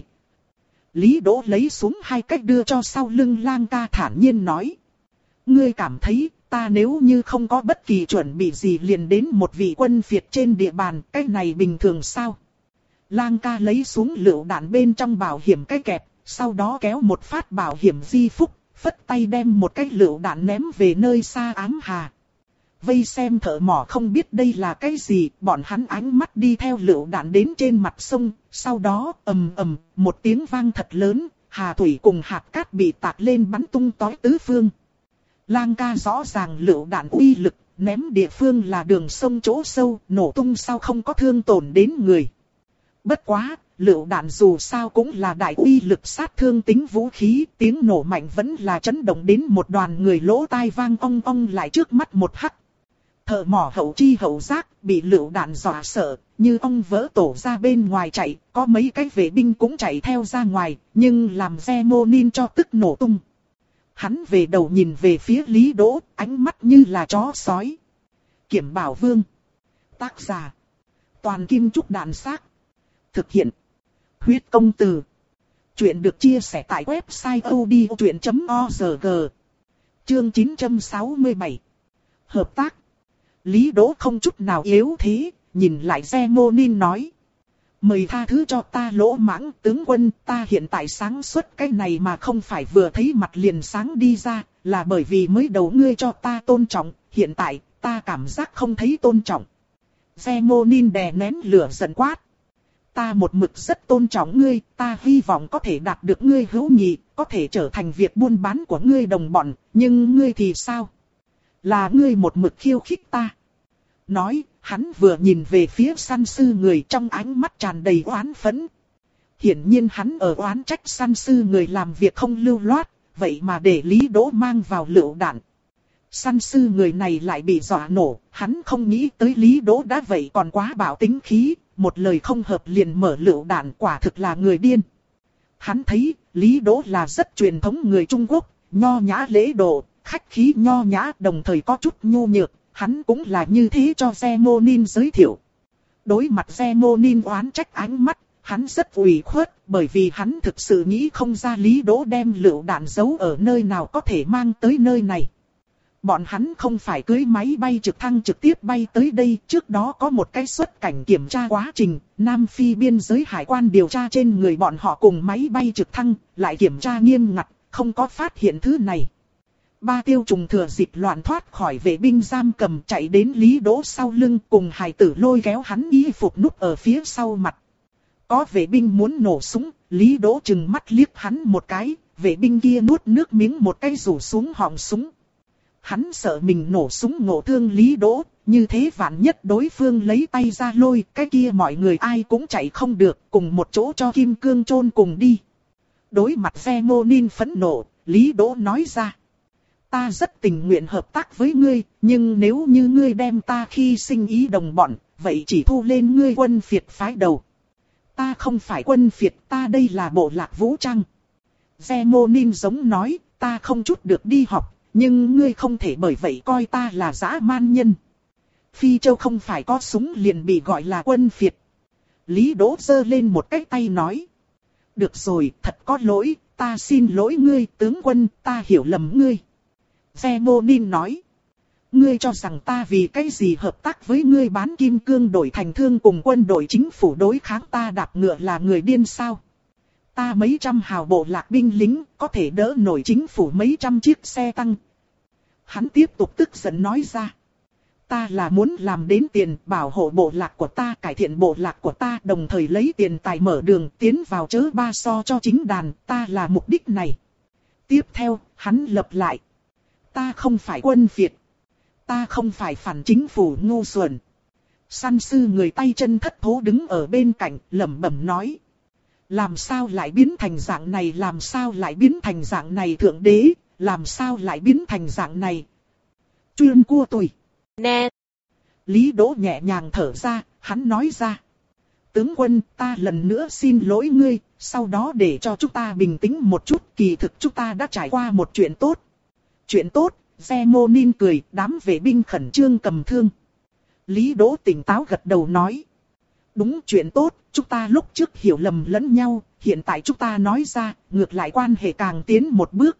Lý Đỗ lấy xuống hai cách đưa cho sau lưng Lang ca thản nhiên nói. Ngươi cảm thấy, ta nếu như không có bất kỳ chuẩn bị gì liền đến một vị quân phiệt trên địa bàn, cái này bình thường sao? Lang ca lấy xuống lựu đạn bên trong bảo hiểm cái kẹp, sau đó kéo một phát bảo hiểm di phúc, phất tay đem một cái lựu đạn ném về nơi xa ám hà. vây xem thợ mỏ không biết đây là cái gì, bọn hắn ánh mắt đi theo lựu đạn đến trên mặt sông, sau đó ầm ầm, một tiếng vang thật lớn, hà thủy cùng hạt cát bị tạt lên bắn tung tóe tứ phương. Lang ca rõ ràng lựu đạn uy lực, ném địa phương là đường sông chỗ sâu, nổ tung sao không có thương tổn đến người. Bất quá, lựu đạn dù sao cũng là đại uy lực sát thương tính vũ khí, tiếng nổ mạnh vẫn là chấn động đến một đoàn người lỗ tai vang ong ong lại trước mắt một hắc. Thợ mỏ hậu chi hậu giác, bị lựu đạn dọa sợ, như ong vỡ tổ ra bên ngoài chạy, có mấy cái vệ binh cũng chạy theo ra ngoài, nhưng làm Zemonin cho tức nổ tung. Hắn về đầu nhìn về phía Lý Đỗ, ánh mắt như là chó sói. Kiểm Bảo Vương. Tác giả. Toàn Kim Trúc Đạn Xác. Thực hiện. Huyết Công Từ. Chuyện được chia sẻ tại website odchuyện chấm org. Chương chín trăm sáu mươi bảy. Hợp tác. Lý Đỗ không chút nào yếu thế, nhìn lại Zemonin nói. Mời tha thứ cho ta lỗ mãng, tướng quân, ta hiện tại sáng suốt cái này mà không phải vừa thấy mặt liền sáng đi ra, là bởi vì mới đầu ngươi cho ta tôn trọng, hiện tại, ta cảm giác không thấy tôn trọng. Zemonin đè nén lửa giận quát. Ta một mực rất tôn trọng ngươi, ta hy vọng có thể đạt được ngươi hữu nghị, có thể trở thành việc buôn bán của ngươi đồng bọn, nhưng ngươi thì sao? Là ngươi một mực khiêu khích ta. Nói, hắn vừa nhìn về phía săn sư người trong ánh mắt tràn đầy oán phẫn. Hiển nhiên hắn ở oán trách săn sư người làm việc không lưu loát, vậy mà để Lý Đỗ mang vào lựu đạn. Săn sư người này lại bị dọa nổ, hắn không nghĩ tới Lý Đỗ đã vậy còn quá bạo tính khí, một lời không hợp liền mở lựu đạn, quả thực là người điên. Hắn thấy, Lý Đỗ là rất truyền thống người Trung Quốc, nho nhã lễ độ, khách khí nho nhã, đồng thời có chút nhu nhược, hắn cũng là như thế cho Zemonin giới thiệu. Đối mặt Zemonin oán trách ánh mắt, hắn rất ủy khuất, bởi vì hắn thực sự nghĩ không ra Lý Đỗ đem lựu đạn giấu ở nơi nào có thể mang tới nơi này. Bọn hắn không phải cưới máy bay trực thăng trực tiếp bay tới đây, trước đó có một cái xuất cảnh kiểm tra quá trình, Nam Phi biên giới hải quan điều tra trên người bọn họ cùng máy bay trực thăng, lại kiểm tra nghiêm ngặt, không có phát hiện thứ này. Ba tiêu trùng thừa dịp loạn thoát khỏi vệ binh giam cầm chạy đến Lý Đỗ sau lưng cùng hài tử lôi kéo hắn y phục núp ở phía sau mặt. Có vệ binh muốn nổ súng, Lý Đỗ chừng mắt liếc hắn một cái, vệ binh kia nuốt nước miếng một cái rủ xuống họng súng. Hắn sợ mình nổ súng ngộ thương Lý Đỗ, như thế vạn nhất đối phương lấy tay ra lôi, cái kia mọi người ai cũng chạy không được, cùng một chỗ cho kim cương chôn cùng đi. Đối mặt Zemonin phẫn nộ, Lý Đỗ nói ra. Ta rất tình nguyện hợp tác với ngươi, nhưng nếu như ngươi đem ta khi sinh ý đồng bọn, vậy chỉ thu lên ngươi quân phiệt phái đầu. Ta không phải quân phiệt, ta đây là bộ lạc vũ trang. Zemonin giống nói, ta không chút được đi học, nhưng ngươi không thể bởi vậy coi ta là dã man nhân. Phi Châu không phải có súng liền bị gọi là quân phiệt. Lý Đỗ giơ lên một cái tay nói. Được rồi, thật có lỗi, ta xin lỗi ngươi tướng quân, ta hiểu lầm ngươi. Zemonin nói. Ngươi cho rằng ta vì cái gì hợp tác với ngươi bán kim cương đổi thành thương cùng quân đội chính phủ đối kháng ta đạp ngựa là người điên sao? Ta mấy trăm hào bộ lạc binh lính có thể đỡ nổi chính phủ mấy trăm chiếc xe tăng. Hắn tiếp tục tức giận nói ra. Ta là muốn làm đến tiền bảo hộ bộ lạc của ta, cải thiện bộ lạc của ta, đồng thời lấy tiền tài mở đường tiến vào chớ ba so cho chính đàn, ta là mục đích này. Tiếp theo, hắn lập lại. Ta không phải quân phiệt. Ta không phải phản chính phủ ngu xuẩn. Săn sư người tay chân thất thố đứng ở bên cạnh, lẩm bẩm nói. Làm sao lại biến thành dạng này, làm sao lại biến thành dạng này thượng đế, làm sao lại biến thành dạng này. Chuyên cua tôi. Nè. Lý Đỗ nhẹ nhàng thở ra, hắn nói ra. Tướng quân, ta lần nữa xin lỗi ngươi, sau đó để cho chúng ta bình tĩnh một chút, kỳ thực chúng ta đã trải qua một chuyện tốt. Chuyện tốt, Zemonin cười, đám vệ binh khẩn trương cầm thương. Lý Đỗ tỉnh táo gật đầu nói. Đúng, chuyện tốt, chúng ta lúc trước hiểu lầm lẫn nhau, hiện tại chúng ta nói ra, ngược lại quan hệ càng tiến một bước.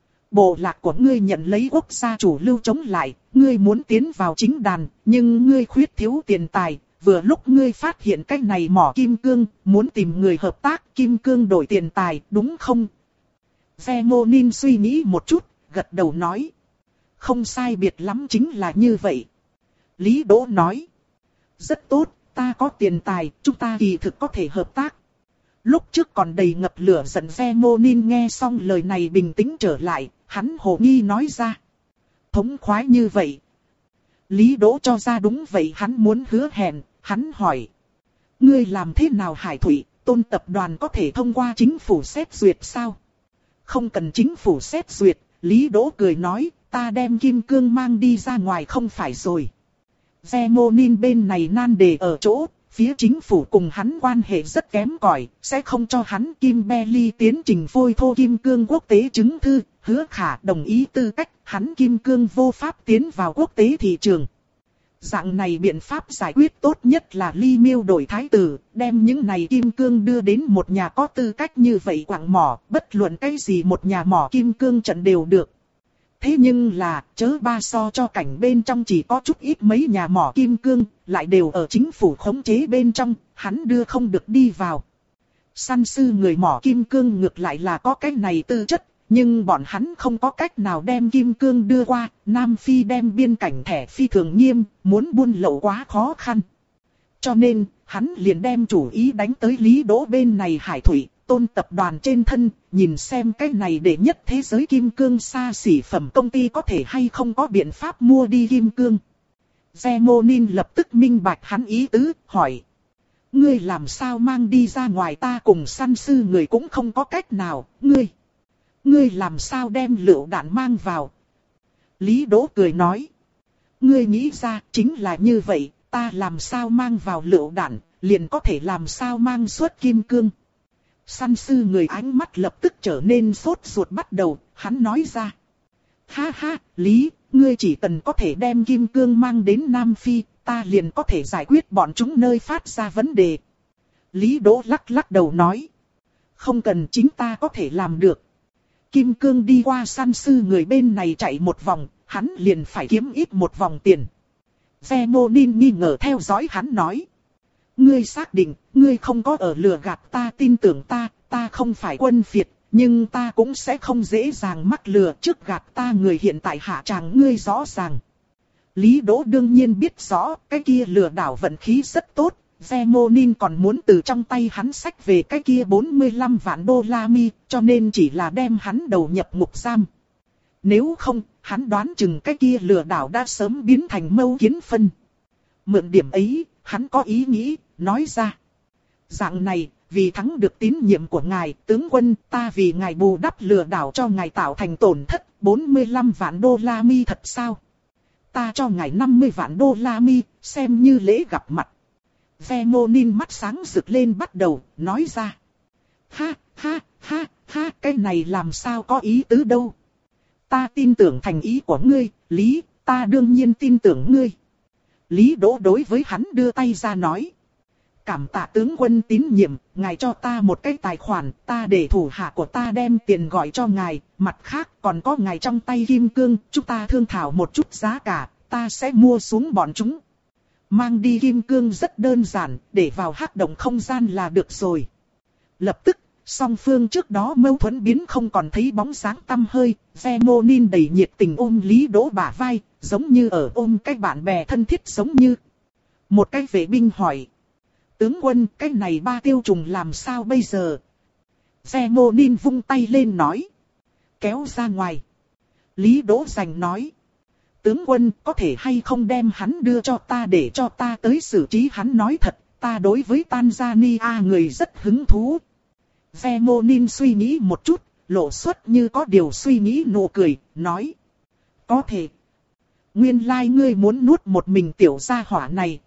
Bộ lạc của ngươi nhận lấy quốc gia chủ lưu chống lại, ngươi muốn tiến vào chính đàn, nhưng ngươi khuyết thiếu tiền tài, vừa lúc ngươi phát hiện cái này mỏ kim cương, muốn tìm người hợp tác, kim cương đổi tiền tài, đúng không? Zemonin suy nghĩ một chút, gật đầu nói. Không sai biệt lắm chính là như vậy. Lý Đỗ nói. Rất tốt, ta có tiền tài, chúng ta kỳ thực có thể hợp tác. Lúc trước còn đầy ngập lửa giận Zemonin nghe xong lời này bình tĩnh trở lại, hắn hồ nghi nói ra. Thống khoái như vậy. Lý Đỗ cho ra đúng vậy, hắn muốn hứa hẹn, hắn hỏi. Ngươi làm thế nào Hải Thụy, Tôn tập đoàn có thể thông qua chính phủ xét duyệt sao? Không cần chính phủ xét duyệt, Lý Đỗ cười nói, ta đem kim cương mang đi ra ngoài không phải rồi. Zemonin bên này nan đề ở chỗ, phía chính phủ cùng hắn quan hệ rất kém cỏi, sẽ không cho hắn Kimberly tiến trình phôi thô kim cương quốc tế chứng thư, hứa khả đồng ý tư cách, hắn kim cương vô pháp tiến vào quốc tế thị trường. Dạng này biện pháp giải quyết tốt nhất là ly miêu đổi thái tử, đem những này kim cương đưa đến một nhà có tư cách như vậy quặng mỏ, bất luận cái gì một nhà mỏ kim cương trận đều được. Thế nhưng là, chớ ba so cho cảnh bên trong chỉ có chút ít mấy nhà mỏ kim cương, lại đều ở chính phủ khống chế bên trong, hắn đưa không được đi vào. Săn sư người mỏ kim cương ngược lại là có cái này tư chất, nhưng bọn hắn không có cách nào đem kim cương đưa qua, Nam Phi đem biên cảnh thẻ phi thường nghiêm, muốn buôn lậu quá khó khăn. Cho nên, hắn liền đem chủ ý đánh tới Lý Đỗ bên này Hải Thụy, Tôn tập đoàn trên thân, nhìn xem cái này để nhất thế giới kim cương xa xỉ phẩm công ty có thể hay không có biện pháp mua đi kim cương. Zemonin lập tức minh bạch hắn ý tứ, hỏi. Ngươi làm sao mang đi ra ngoài, ta cùng săn sư người cũng không có cách nào, ngươi. Ngươi làm sao đem lựu đạn mang vào? Lý Đỗ cười nói. Ngươi nghĩ ra chính là như vậy, ta làm sao mang vào lựu đạn, liền có thể làm sao mang xuất kim cương. Săn sư người ánh mắt lập tức trở nên sốt ruột bắt đầu, hắn nói ra. Ha ha, Lý, ngươi chỉ cần có thể đem kim cương mang đến Nam Phi, ta liền có thể giải quyết bọn chúng nơi phát ra vấn đề. Lý Đỗ lắc lắc đầu nói. Không cần, chính ta có thể làm được. Kim cương đi qua săn sư người bên này chạy một vòng, hắn liền phải kiếm ít một vòng tiền. Zemonin nghi ngờ theo dõi hắn nói. Ngươi xác định, ngươi không có ở lừa gạt ta, tin tưởng ta, ta không phải quân phiệt, nhưng ta cũng sẽ không dễ dàng mắc lừa, trước gạt ta người hiện tại hạ tràng ngươi rõ ràng. Lý Đỗ đương nhiên biết rõ, cái kia lừa đảo vận khí rất tốt, Zemonin còn muốn từ trong tay hắn xách về cái kia bốn mươi lăm vạn đô la mi, cho nên chỉ là đem hắn đầu nhập ngục giam. Nếu không, hắn đoán chừng cái kia lừa đảo đã sớm biến thành mâu kiến phân. Mượn điểm ấy, hắn có ý nghĩ, nói ra. Dạng này, vì thắng được tín nhiệm của ngài, tướng quân, ta vì ngài bù đắp lừa đảo cho ngài tạo thành tổn thất, bốn mươi lăm vạn đô la mi thật sao? Ta cho ngài năm mươi vạn đô la mi, xem như lễ gặp mặt. Zemonin mắt sáng rực lên bắt đầu, nói ra. Ha, ha, ha, ha, cái này làm sao có ý tứ đâu. Ta tin tưởng thành ý của ngươi, Lý, ta đương nhiên tin tưởng ngươi. Lý Đỗ đối với hắn đưa tay ra nói. Cảm tạ tướng quân tín nhiệm, ngài cho ta một cái tài khoản, ta để thủ hạ của ta đem tiền gọi cho ngài, mặt khác còn có ngài trong tay kim cương, chúng ta thương thảo một chút giá cả, ta sẽ mua xuống bọn chúng. Mang đi kim cương rất đơn giản, để vào hắc động không gian là được rồi. Lập tức, song phương trước đó mâu thuẫn biến không còn thấy bóng dáng tăm hơi, Zemonin đầy nhiệt tình ôm Lý Đỗ bả vai, giống như ở ôm cái bạn bè thân thiết giống như. Một cái vệ binh hỏi. Tướng quân, cái này ba tiêu trùng làm sao bây giờ? Zemonin vung tay lên nói. Kéo ra ngoài. Lý Đỗ giành nói. Tướng quân, có thể hay không đem hắn đưa cho ta để cho ta tới xử trí hắn, nói thật, ta đối với Tanzania người rất hứng thú. Zemonin suy nghĩ một chút, lộ xuất như có điều suy nghĩ nụ cười, nói. Có thể. Nguyên lai ngươi muốn nuốt một mình tiểu gia hỏa này.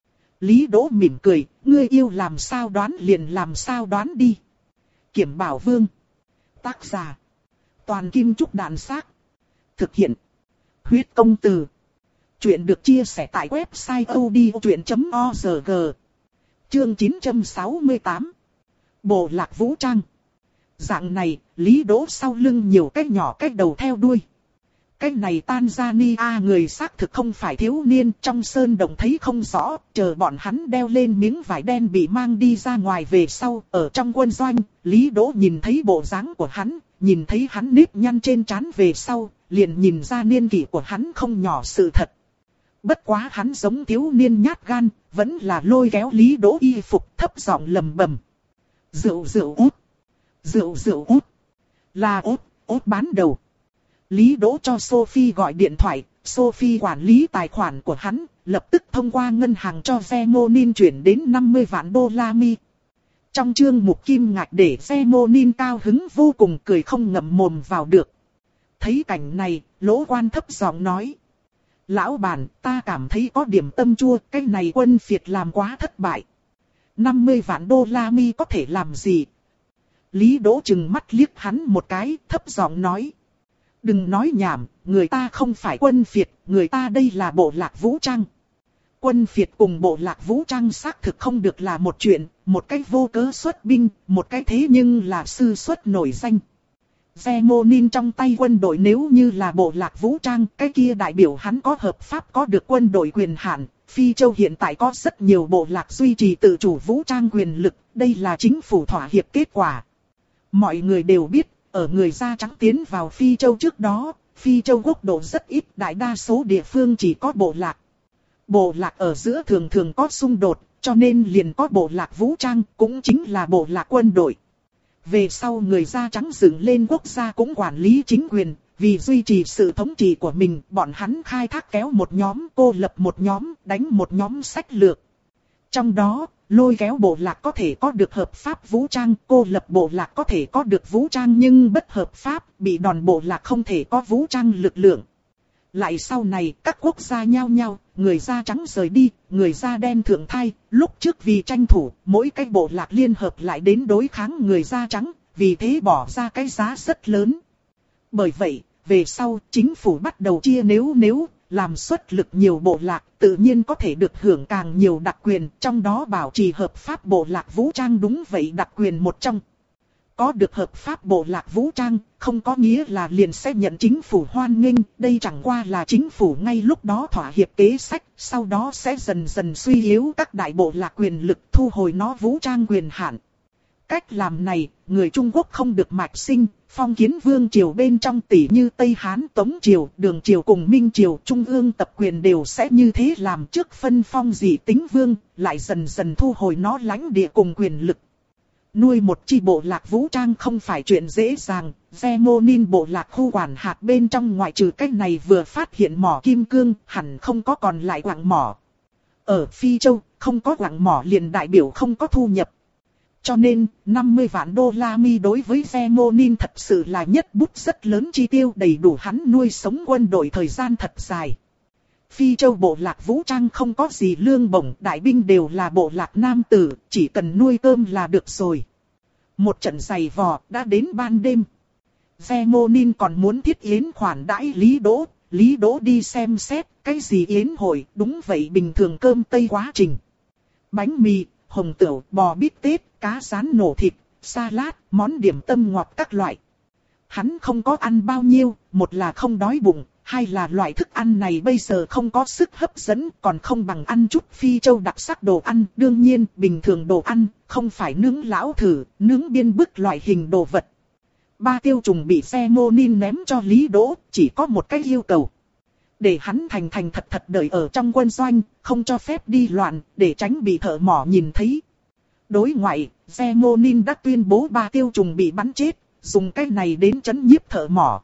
Lý Đỗ mỉm cười, ngươi yêu làm sao đoán liền làm sao đoán đi. Kiểm Bảo Vương. Tác giả. Toàn Kim Trúc Đạn Xác. Thực hiện. Huyết Công Từ. Chuyện được chia sẻ tại website odchuyện chấm org. Chương chín trăm sáu mươi tám. Bộ lạc vũ trang. Dạng này, Lý Đỗ sau lưng nhiều cái nhỏ cái đầu theo đuôi. Cái này Tanzania người xác thực không phải thiếu niên, trong sơn động thấy không rõ, chờ bọn hắn đeo lên miếng vải đen bị mang đi ra ngoài về sau, ở trong quân doanh, Lý Đỗ nhìn thấy bộ dáng của hắn, nhìn thấy hắn nếp nhăn trên trán về sau, liền nhìn ra niên kỷ của hắn không nhỏ sự thật. Bất quá hắn giống thiếu niên nhát gan, vẫn là lôi kéo Lý Đỗ y phục thấp giọng lầm bầm. Rượu rượu út. Rượu rượu út. Là út, út bán đầu. Lý Đỗ cho Sophie gọi điện thoại, Sophie quản lý tài khoản của hắn, lập tức thông qua ngân hàng cho Zemonin chuyển đến năm mươi vạn đô la Mi. Trong chương mục kim ngạch để Zemonin cao hứng vô cùng cười không ngậm mồm vào được. Thấy cảnh này, Lỗ Quan thấp giọng nói. Lão bản, ta cảm thấy có điểm tâm chua, cái này quân phiệt làm quá thất bại. năm mươi vạn đô la Mi có thể làm gì? Lý Đỗ chừng mắt liếc hắn một cái, thấp giọng nói. Đừng nói nhảm, người ta không phải quân phiệt, người ta đây là bộ lạc vũ trang. Quân phiệt cùng bộ lạc vũ trang xác thực không được là một chuyện, một cái vô cớ xuất binh, một cái thế nhưng là sư xuất nổi danh. Zemonin trong tay quân đội nếu như là bộ lạc vũ trang, cái kia đại biểu hắn có hợp pháp có được quân đội quyền hạn. Phi Châu hiện tại có rất nhiều bộ lạc duy trì tự chủ vũ trang quyền lực, đây là chính phủ thỏa hiệp kết quả. Mọi người đều biết, ở người da trắng tiến vào Phi Châu trước đó, Phi Châu quốc độ rất ít, đại đa số địa phương chỉ có bộ lạc. Bộ lạc ở giữa thường thường có xung đột, cho nên liền có bộ lạc vũ trang, cũng chính là bộ lạc quân đội. Về sau người da trắng dựng lên quốc gia cũng quản lý chính quyền, vì duy trì sự thống trị của mình, bọn hắn khai thác kéo một nhóm, cô lập một nhóm, đánh một nhóm sách lược. Trong đó, lôi kéo bộ lạc có thể có được hợp pháp vũ trang, cô lập bộ lạc có thể có được vũ trang nhưng bất hợp pháp, bị đòn bộ lạc không thể có vũ trang lực lượng. Lại sau này, các quốc gia nhau nhau, người da trắng rời đi, người da đen thượng thai, lúc trước vì tranh thủ, mỗi cái bộ lạc liên hợp lại đến đối kháng người da trắng, vì thế bỏ ra cái giá rất lớn. Bởi vậy, về sau, chính phủ bắt đầu chia nếu nếu, làm xuất lực nhiều bộ lạc, tự nhiên có thể được hưởng càng nhiều đặc quyền, trong đó bảo trì hợp pháp bộ lạc vũ trang đúng vậy đặc quyền một trong. Có được hợp pháp bộ lạc vũ trang, không có nghĩa là liền sẽ nhận chính phủ hoan nghênh, đây chẳng qua là chính phủ ngay lúc đó thỏa hiệp kế sách, sau đó sẽ dần dần suy yếu các đại bộ lạc quyền lực thu hồi nó vũ trang quyền hạn. Cách làm này, người Trung Quốc không được mạch sinh, phong kiến vương triều bên trong tỷ như Tây Hán, Tống triều, Đường triều cùng Minh triều, Trung ương tập quyền đều sẽ như thế làm trước phân phong dị tính vương, lại dần dần thu hồi nó lãnh địa cùng quyền lực. Nuôi một chi bộ lạc vũ trang không phải chuyện dễ dàng, Zemonin bộ lạc khu quản hạt bên trong ngoại trừ cách này vừa phát hiện mỏ kim cương, hẳn không có còn lại quặng mỏ. Ở Phi Châu, không có quặng mỏ liền đại biểu không có thu nhập. Cho nên, năm mươi vạn đô la Mi đối với Zemonin thật sự là nhất bút rất lớn chi tiêu đầy đủ hắn nuôi sống quân đội thời gian thật dài. Phi Châu bộ lạc vũ trang không có gì lương bổng, đại binh đều là bộ lạc nam tử, chỉ cần nuôi cơm là được rồi. Một trận giày vò đã đến ban đêm. Zemonin còn muốn thiết yến khoản đãi Lý Đỗ, Lý Đỗ đi xem xét, cái gì yến hội, đúng vậy bình thường cơm tây quá trình. Bánh mì, hồng tửu, bò bít tết, cá rán nổ thịt, salad, món điểm tâm ngọt các loại. Hắn không có ăn bao nhiêu, một là không đói bụng, hai là loại thức ăn này bây giờ không có sức hấp dẫn, còn không bằng ăn chút Phi Châu đặc sắc đồ ăn. Đương nhiên, bình thường đồ ăn, không phải nướng lão thử, nướng biên bức loại hình đồ vật. Ba tiêu trùng bị Zemonin ném cho Lý Đỗ, chỉ có một cái yêu cầu. Để hắn thành thành thật thật đợi ở trong quân doanh, không cho phép đi loạn, để tránh bị thợ mỏ nhìn thấy. Đối ngoại, Zemonin đã tuyên bố ba tiêu trùng bị bắn chết, dùng cái này đến trấn nhiếp thợ mỏ.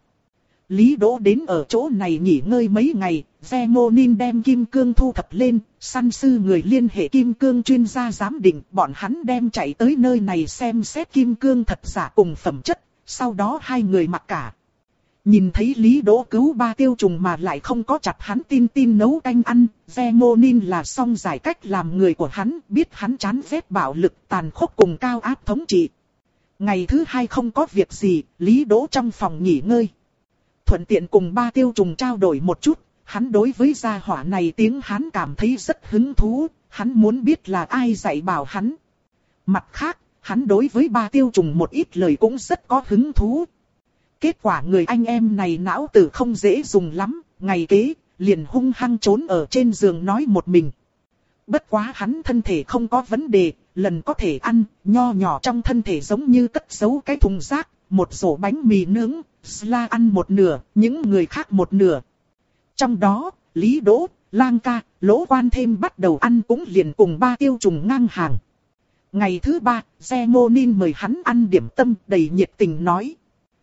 Lý Đỗ đến ở chỗ này nghỉ ngơi mấy ngày, Zemonin đem kim cương thu thập lên, săn sư người liên hệ kim cương chuyên gia giám định, bọn hắn đem chạy tới nơi này xem xét kim cương thật giả cùng phẩm chất, sau đó hai người mặc cả. Nhìn thấy Lý Đỗ cứu ba tiêu trùng mà lại không có chặt hắn tin tin nấu canh ăn, Zemonin là xong giải cách làm người của hắn, biết hắn chán ghét bạo lực tàn khốc cùng cao áp thống trị. Ngày thứ hai không có việc gì, Lý Đỗ trong phòng nghỉ ngơi. Thuận tiện cùng ba tiêu trùng trao đổi một chút, hắn đối với gia hỏa này tiếng hắn cảm thấy rất hứng thú, hắn muốn biết là ai dạy bảo hắn. Mặt khác, hắn đối với ba tiêu trùng một ít lời cũng rất có hứng thú. Kết quả người anh em này não tử không dễ dùng lắm, ngày kế, liền hung hăng trốn ở trên giường nói một mình. Bất quá hắn thân thể không có vấn đề, lần có thể ăn, nho nhỏ trong thân thể giống như cất giấu cái thùng rác, một rổ bánh mì nướng, Sla ăn một nửa, những người khác một nửa. Trong đó, Lý Đỗ, Lang ca, Lỗ Quan thêm bắt đầu ăn cũng liền cùng ba tiêu trùng ngang hàng. Ngày thứ ba, Zemonin mời hắn ăn điểm tâm, đầy nhiệt tình nói.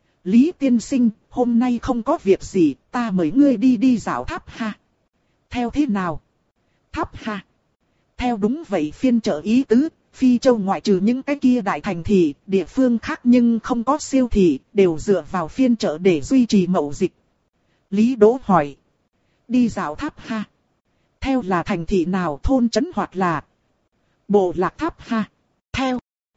Lý tiên sinh, hôm nay không có việc gì, ta mời ngươi đi đi dạo tháp ha. Theo thế nào? Tháp ha. Theo đúng vậy phiên chợ ý tứ, Phi Châu ngoại trừ những cái kia đại thành thị, địa phương khác nhưng không có siêu thị, đều dựa vào phiên chợ để duy trì mậu dịch. Lý Đỗ hỏi. Đi dạo tháp ha. Theo là thành thị nào, thôn trấn hoặc là bộ lạc tháp ha. Theo.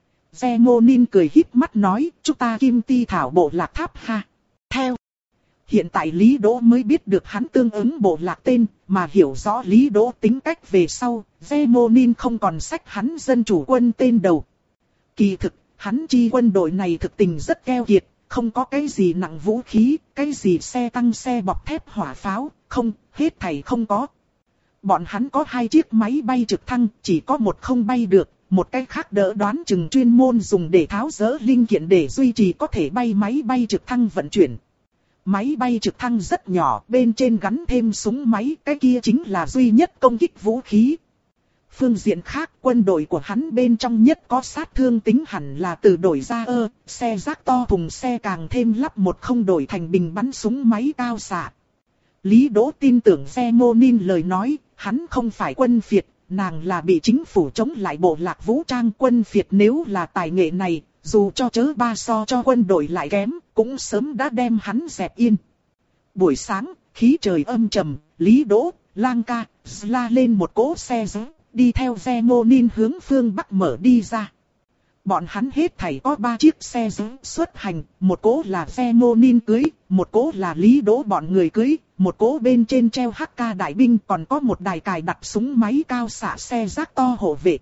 Zemonin cười híp mắt nói, chúng ta Kim Ti Thảo bộ lạc tháp ha. Theo. Hiện tại Lý Đỗ mới biết được hắn tương ứng bộ lạc tên, mà hiểu rõ Lý Đỗ tính cách về sau, Zemonin không còn xách hắn dân chủ quân tên đầu. Kỳ thực, hắn chi quân đội này thực tình rất keo kiệt, không có cái gì nặng vũ khí, cái gì xe tăng xe bọc thép hỏa pháo, không, hết thảy không có. Bọn hắn có hai chiếc máy bay trực thăng, chỉ có một không bay được, một cái khác đỡ đoán chừng chuyên môn dùng để tháo dỡ linh kiện để duy trì có thể bay máy bay trực thăng vận chuyển. Máy bay trực thăng rất nhỏ, bên trên gắn thêm súng máy, cái kia chính là duy nhất công kích vũ khí. Phương diện khác, quân đội của hắn bên trong nhất có sát thương tính hẳn là từ đổi ra ơ, xe rác to thùng xe càng thêm lắp một không đổi thành bình bắn súng máy cao xạ. Lý Đỗ tin tưởng Zemonin lời nói, hắn không phải quân phiệt, nàng là bị chính phủ chống lại bộ lạc vũ trang quân phiệt, nếu là tài nghệ này, dù cho chớ ba so cho quân đội lại kém, cũng sớm đã đem hắn dẹp yên. Buổi sáng, khí trời âm trầm, Lý Đỗ, Lang ca, la lên một cỗ xe dỡ, đi theo Zemonin hướng phương Bắc mở đi ra. Bọn hắn hết thảy có ba chiếc xe dỡ xuất hành, một cỗ là Zemonin cưới, một cỗ là Lý Đỗ bọn người cưới, một cỗ bên trên treo hắc ca đại binh, còn có một đài cài đặt súng máy cao xạ xe rác to hộ vệ.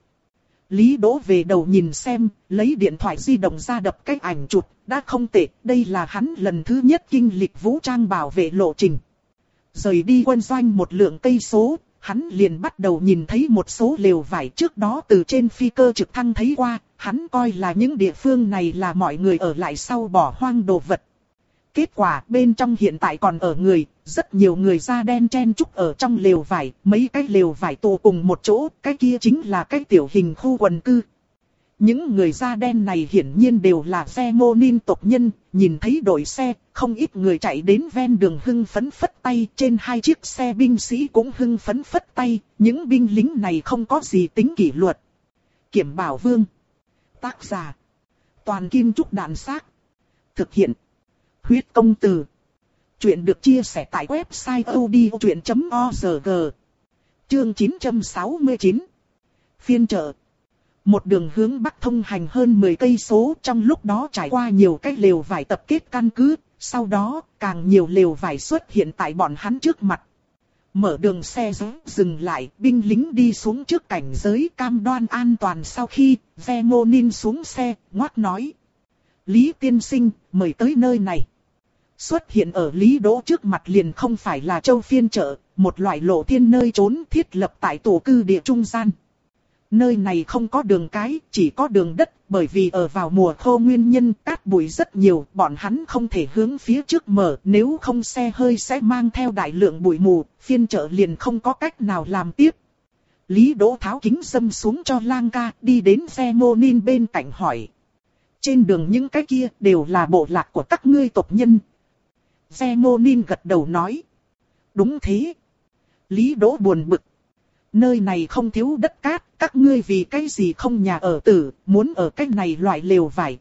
Lý Đỗ về đầu nhìn xem, lấy điện thoại di động ra đập cái ảnh chụp, đã không tệ, đây là hắn lần thứ nhất kinh lịch vũ trang bảo vệ lộ trình. Rời đi quân doanh một lượng cây số, hắn liền bắt đầu nhìn thấy một số lều vải trước đó từ trên phi cơ trực thăng thấy qua, hắn coi là những địa phương này là mọi người ở lại sau bỏ hoang đồ vật. Kết quả bên trong hiện tại còn ở người, rất nhiều người da đen chen chúc ở trong lều vải, mấy cái lều vải tụ cùng một chỗ, cái kia chính là cái tiểu hình khu quần cư. Những người da đen này hiển nhiên đều là Zemonin tộc nhân, nhìn thấy đội xe, không ít người chạy đến ven đường hưng phấn phất tay, trên hai chiếc xe binh sĩ cũng hưng phấn phất tay, những binh lính này không có gì tính kỷ luật. Kiểm Bảo Vương. Tác giả. Toàn Kim Trúc Đàn Xác. Thực hiện. Huyết Công Từ. Chuyện được chia sẻ tại website odchuyện chấm org. Chương chín trăm sáu mươi chín. Phiên chợ. Một đường hướng bắc thông hành hơn mười cây số, trong lúc đó trải qua nhiều cái lều vải tập kết căn cứ, sau đó càng nhiều lều vải xuất hiện tại bọn hắn trước mặt. Mở đường xe dừng lại, binh lính đi xuống trước cảnh giới cam đoan an toàn. Sau khi Zemonin xuống xe, ngoắt nói: Lý tiên sinh, mời tới nơi này. Xuất hiện ở Lý Đỗ trước mặt liền không phải là châu phiên chợ, một loại lộ thiên nơi trốn thiết lập tại tổ cư địa trung gian. Nơi này không có đường cái, chỉ có đường đất, bởi vì ở vào mùa khô nguyên nhân cát bụi rất nhiều, bọn hắn không thể hướng phía trước mở, nếu không xe hơi sẽ mang theo đại lượng bụi mù, phiên chợ liền không có cách nào làm tiếp. Lý Đỗ tháo kính râm xuống cho Lang ca, đi đến Zemonin bên cạnh hỏi: trên đường những cái kia đều là bộ lạc của các ngươi tộc nhân? Zemonin gật đầu nói: đúng thế. Lý Đỗ buồn bực: nơi này không thiếu đất cát, các ngươi vì cái gì không nhà ở tử, muốn ở cái này loại lều vải?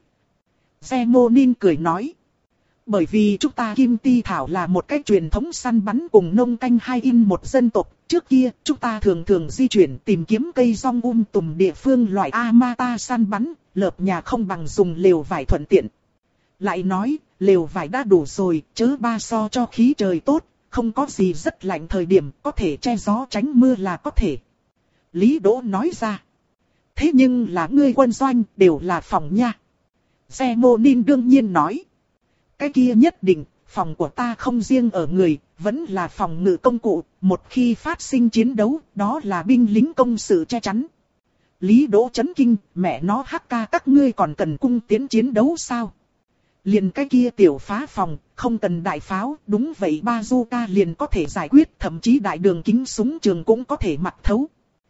Zemonin cười nói: bởi vì chúng ta Kim Ti Thảo là một cái truyền thống săn bắn cùng nông canh hai in một dân tộc, trước kia chúng ta thường thường di chuyển tìm kiếm cây rong um tùm địa phương loại Amata săn bắn, lợp nhà không bằng dùng lều vải thuận tiện. Lại nói, lều vải đã đủ rồi, chớ ba so cho khí trời tốt, không có gì rất lạnh thời điểm, có thể che gió tránh mưa là có thể. Lý Đỗ nói ra: thế nhưng là ngươi quân doanh, đều là phòng nha. Zemonin đương nhiên nói: cái kia nhất định, phòng của ta không riêng ở người, vẫn là phòng ngự công cụ, một khi phát sinh chiến đấu, đó là binh lính công sự che chắn. Lý Đỗ chấn kinh: mẹ nó hắc ca các ngươi còn cần cung tiến chiến đấu sao? liền cái kia tiểu phá phòng, không cần đại pháo, đúng vậy bazooka liền có thể giải quyết, thậm chí đại đường kính súng trường cũng có thể mặc thấu.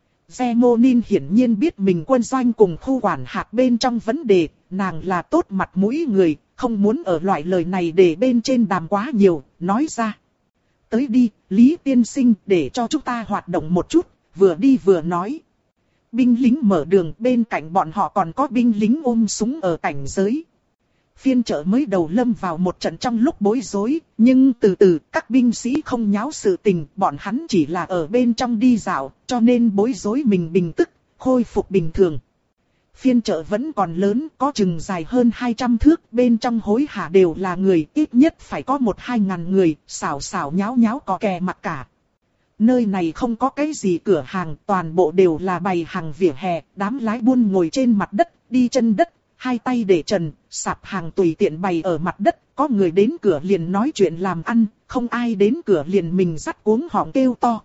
Zemonin hiển nhiên biết mình quân doanh cùng khu quản hạt bên trong vấn đề, nàng là tốt mặt mũi người, không muốn ở loại lời này để bên trên đàm quá nhiều, nói ra. Tới đi, Lý tiên sinh, để cho chúng ta hoạt động một chút, vừa đi vừa nói. Binh lính mở đường, bên cạnh bọn họ còn có binh lính ôm súng ở cảnh giới. Phiên chợ mới đầu lâm vào một trận trong lúc bối rối, nhưng từ từ các binh sĩ không nháo sự tình, bọn hắn chỉ là ở bên trong đi dạo, cho nên bối rối mình bình tức, khôi phục bình thường. Phiên chợ vẫn còn lớn, có chừng dài hơn hai trăm thước, bên trong hối hả đều là người, ít nhất phải có một hai ngàn người, xảo xảo nháo nháo có kè mặc cả. Nơi này không có cái gì cửa hàng, toàn bộ đều là bày hàng vỉa hè, đám lái buôn ngồi trên mặt đất, đi chân đất, hai tay để trần, sạp hàng tùy tiện bày ở mặt đất, có người đến cửa liền nói chuyện làm ăn, không ai đến cửa liền mình dắt cuống họng kêu to.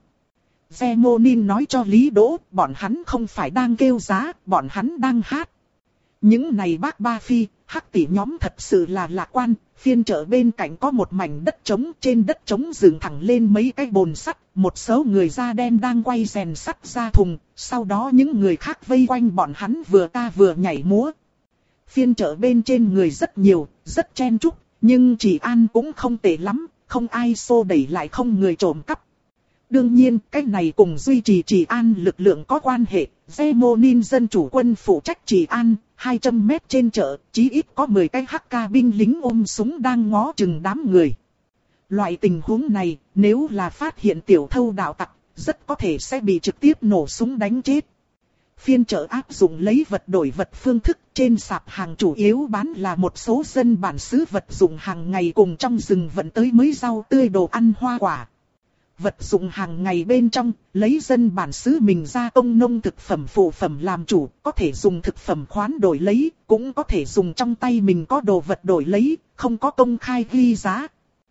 Zemonin nói cho Lý Đỗ, bọn hắn không phải đang kêu giá, bọn hắn đang hát. Những này bác ba phi, hắc tỷ nhóm thật sự là lạc quan, phiên chợ bên cạnh có một mảnh đất trống, trên đất trống dựng thẳng lên mấy cái bồn sắt, một số người da đen đang quay rèn sắt ra thùng, sau đó những người khác vây quanh bọn hắn vừa ca vừa nhảy múa. Phiên chợ bên trên người rất nhiều, rất chen chúc, nhưng治an cũng không tệ lắm, không ai xô đẩy lại không người trộm cắp. Đương nhiên, cái này cùng duy trì trị an lực lượng có quan hệ. Zemonin dân chủ quân phụ trách trị an, hai trăm mét trên chợ, chí ít có mười cái hắc ca binh lính ôm súng đang ngó chừng đám người. Loại tình huống này, nếu là phát hiện tiểu thâu đạo tặc, rất có thể sẽ bị trực tiếp nổ súng đánh chết. Phiên chợ áp dụng lấy vật đổi vật phương thức, trên sạp hàng chủ yếu bán là một số dân bản xứ vật dụng hàng ngày cùng trong rừng vận tới mới rau tươi đồ ăn hoa quả. Vật dụng hàng ngày bên trong, lấy dân bản xứ mình ra công nông thực phẩm phụ phẩm làm chủ, có thể dùng thực phẩm khoán đổi lấy, cũng có thể dùng trong tay mình có đồ vật đổi lấy, không có công khai ghi giá.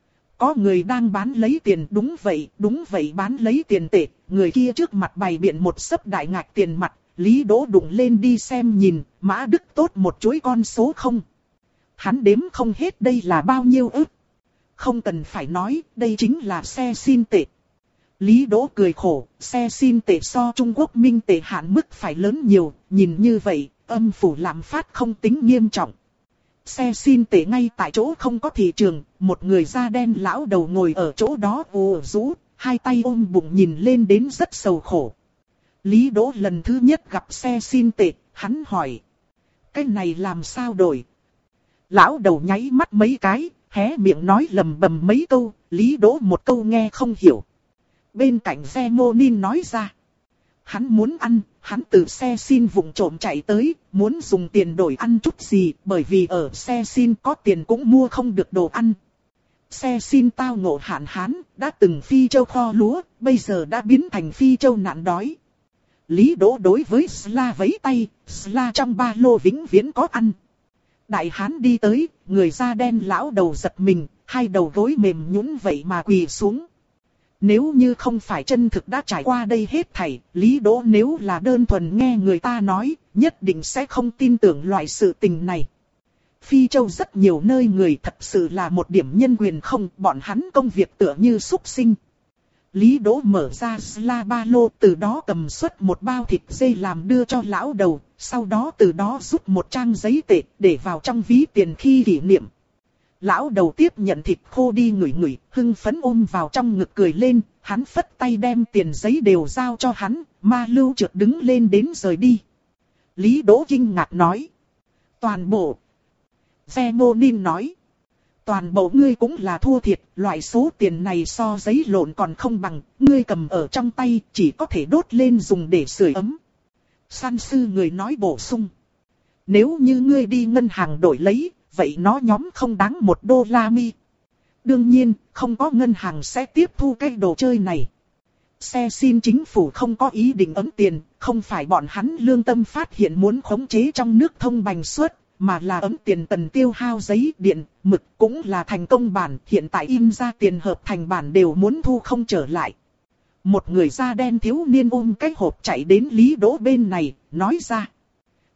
Có người đang bán lấy tiền, đúng vậy, đúng vậy bán lấy tiền tệ, người kia trước mặt bày biện một xấp đại ngạch tiền mặt, Lý Đỗ đụng lên đi xem nhìn, Mã Đức tốt một chuỗi con số không. Hắn đếm không hết đây là bao nhiêu ức. Không cần phải nói, đây chính là xe xin tệ. Lý Đỗ cười khổ, xe xin tệ so Trung Quốc minh tệ hạn mức phải lớn nhiều, nhìn như vậy, âm phủ lạm phát không tính nghiêm trọng. Xe xin tệ ngay tại chỗ không có thị trường, một người da đen lão đầu ngồi ở chỗ đó ù rũ, hai tay ôm bụng nhìn lên đến rất sầu khổ. Lý Đỗ lần thứ nhất gặp xe xin tệ, hắn hỏi. Cái này làm sao đổi? Lão đầu nháy mắt mấy cái, hé miệng nói lầm bầm mấy câu, Lý Đỗ một câu nghe không hiểu. Bên cạnh Zemonin nói ra. Hắn muốn ăn, hắn từ xe xin vụng trộm chạy tới, muốn dùng tiền đổi ăn chút gì, bởi vì ở xe xin có tiền cũng mua không được đồ ăn. Xe xin tao ngộ hạn hán, đã từng phi châu kho lúa, bây giờ đã biến thành phi châu nạn đói. Lý Đỗ đối với Sla vẫy tay, Sla trong ba lô vĩnh viễn có ăn. Đại hán đi tới, người da đen lão đầu giật mình, hai đầu gối mềm nhũn vậy mà quỳ xuống. Nếu như không phải chân thực đã trải qua đây hết thảy, Lý Đỗ nếu là đơn thuần nghe người ta nói, nhất định sẽ không tin tưởng loại sự tình này. Phi Châu rất nhiều nơi người thật sự là một điểm nhân quyền không, bọn hắn công việc tựa như súc sinh. Lý Đỗ mở ra Sla ba lô, từ đó cầm xuất một bao thịt dê làm đưa cho lão đầu, sau đó từ đó rút một trang giấy tệ để vào trong ví tiền khi kỷ niệm. Lão đầu tiếp nhận thịt khô đi ngửi ngửi, hưng phấn ôm vào trong ngực cười lên, hắn phất tay đem tiền giấy đều giao cho hắn, Ma Lưu trượt đứng lên đến rời đi. Lý Đỗ kinh ngạc nói. Toàn bộ. Zemonin nói. Toàn bộ ngươi cũng là thua thiệt, loại số tiền này so giấy lộn còn không bằng, ngươi cầm ở trong tay chỉ có thể đốt lên dùng để sưởi ấm. San sư người nói bổ sung. Nếu như ngươi đi ngân hàng đổi lấy, vậy nó nhóm không đáng một đô la mi. Đương nhiên, không có ngân hàng sẽ tiếp thu cái đồ chơi này. Xe xin chính phủ không có ý định ấm tiền, không phải bọn hắn lương tâm phát hiện muốn khống chế trong nước thông bành suất, mà là ấm tiền tần tiêu hao giấy, điện, mực cũng là thành công bản, hiện tại in ra tiền hợp thành bản đều muốn thu không trở lại. Một người da đen thiếu niên ôm cái hộp chạy đến Lý Đỗ bên này, nói ra.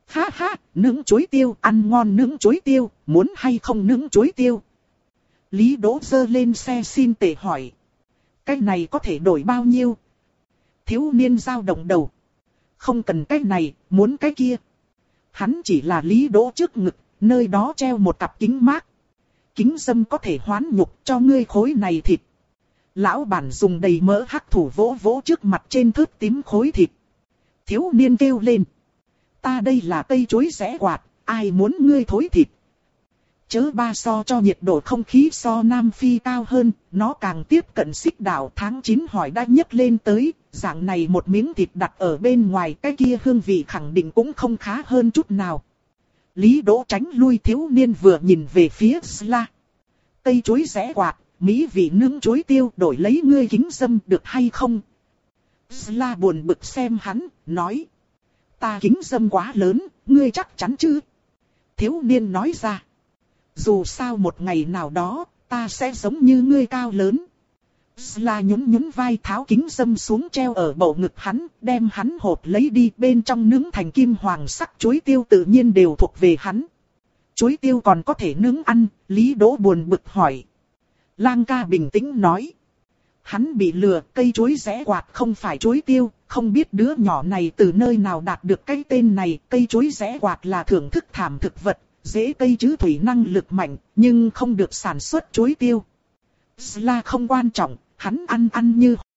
Ha ha, nướng chuối tiêu, ăn ngon nướng chuối tiêu, muốn hay không nướng chuối tiêu? Lý Đỗ giơ lên xe xin tệ hỏi. Cái này có thể đổi bao nhiêu? Thiếu niên dao động đầu. Không cần cái này, muốn cái kia. Hắn chỉ là Lý Đỗ trước ngực, nơi đó treo một cặp kính mát. Kính dâm có thể hoán nhục cho ngươi khối này thịt. Lão bản dùng đầy mỡ hắc thủ vỗ vỗ trước mặt trên thớt tím khối thịt. Thiếu niên kêu lên. Ta đây là cây chuối rẽ quạt, ai muốn ngươi thối thịt. Chớ ba so cho nhiệt độ không khí so Nam Phi cao hơn, nó càng tiếp cận xích đảo. Tháng chín hỏi đã nhấc lên tới, dạng này một miếng thịt đặt ở bên ngoài, cái kia hương vị khẳng định cũng không khá hơn chút nào. Lý Đỗ tránh lui, thiếu niên vừa nhìn về phía Sla. Cây chuối rẽ quạt, mỹ vị nướng chuối tiêu, đổi lấy ngươi kính dâm được hay không? Sla buồn bực xem hắn, nói. Ta kính dâm quá lớn, ngươi chắc chắn chứ? Thiếu niên nói ra. Dù sao một ngày nào đó, ta sẽ giống như ngươi cao lớn. Sla nhún nhún vai, tháo kính dâm xuống treo ở bầu ngực hắn, đem hắn hộp lấy đi, bên trong nướng thành kim hoàng sắc chuối tiêu tự nhiên đều thuộc về hắn. Chuối tiêu còn có thể nướng ăn, Lý Đỗ buồn bực hỏi. Lang ca bình tĩnh nói. Hắn bị lừa, cây chuối rẽ quạt không phải chuối tiêu, không biết đứa nhỏ này từ nơi nào đạt được cái tên này. Cây chuối rẽ quạt là thưởng thức thảm thực vật, dễ cây chứ thủy năng lực mạnh, nhưng không được sản xuất chuối tiêu. Sla không quan trọng, hắn ăn ăn như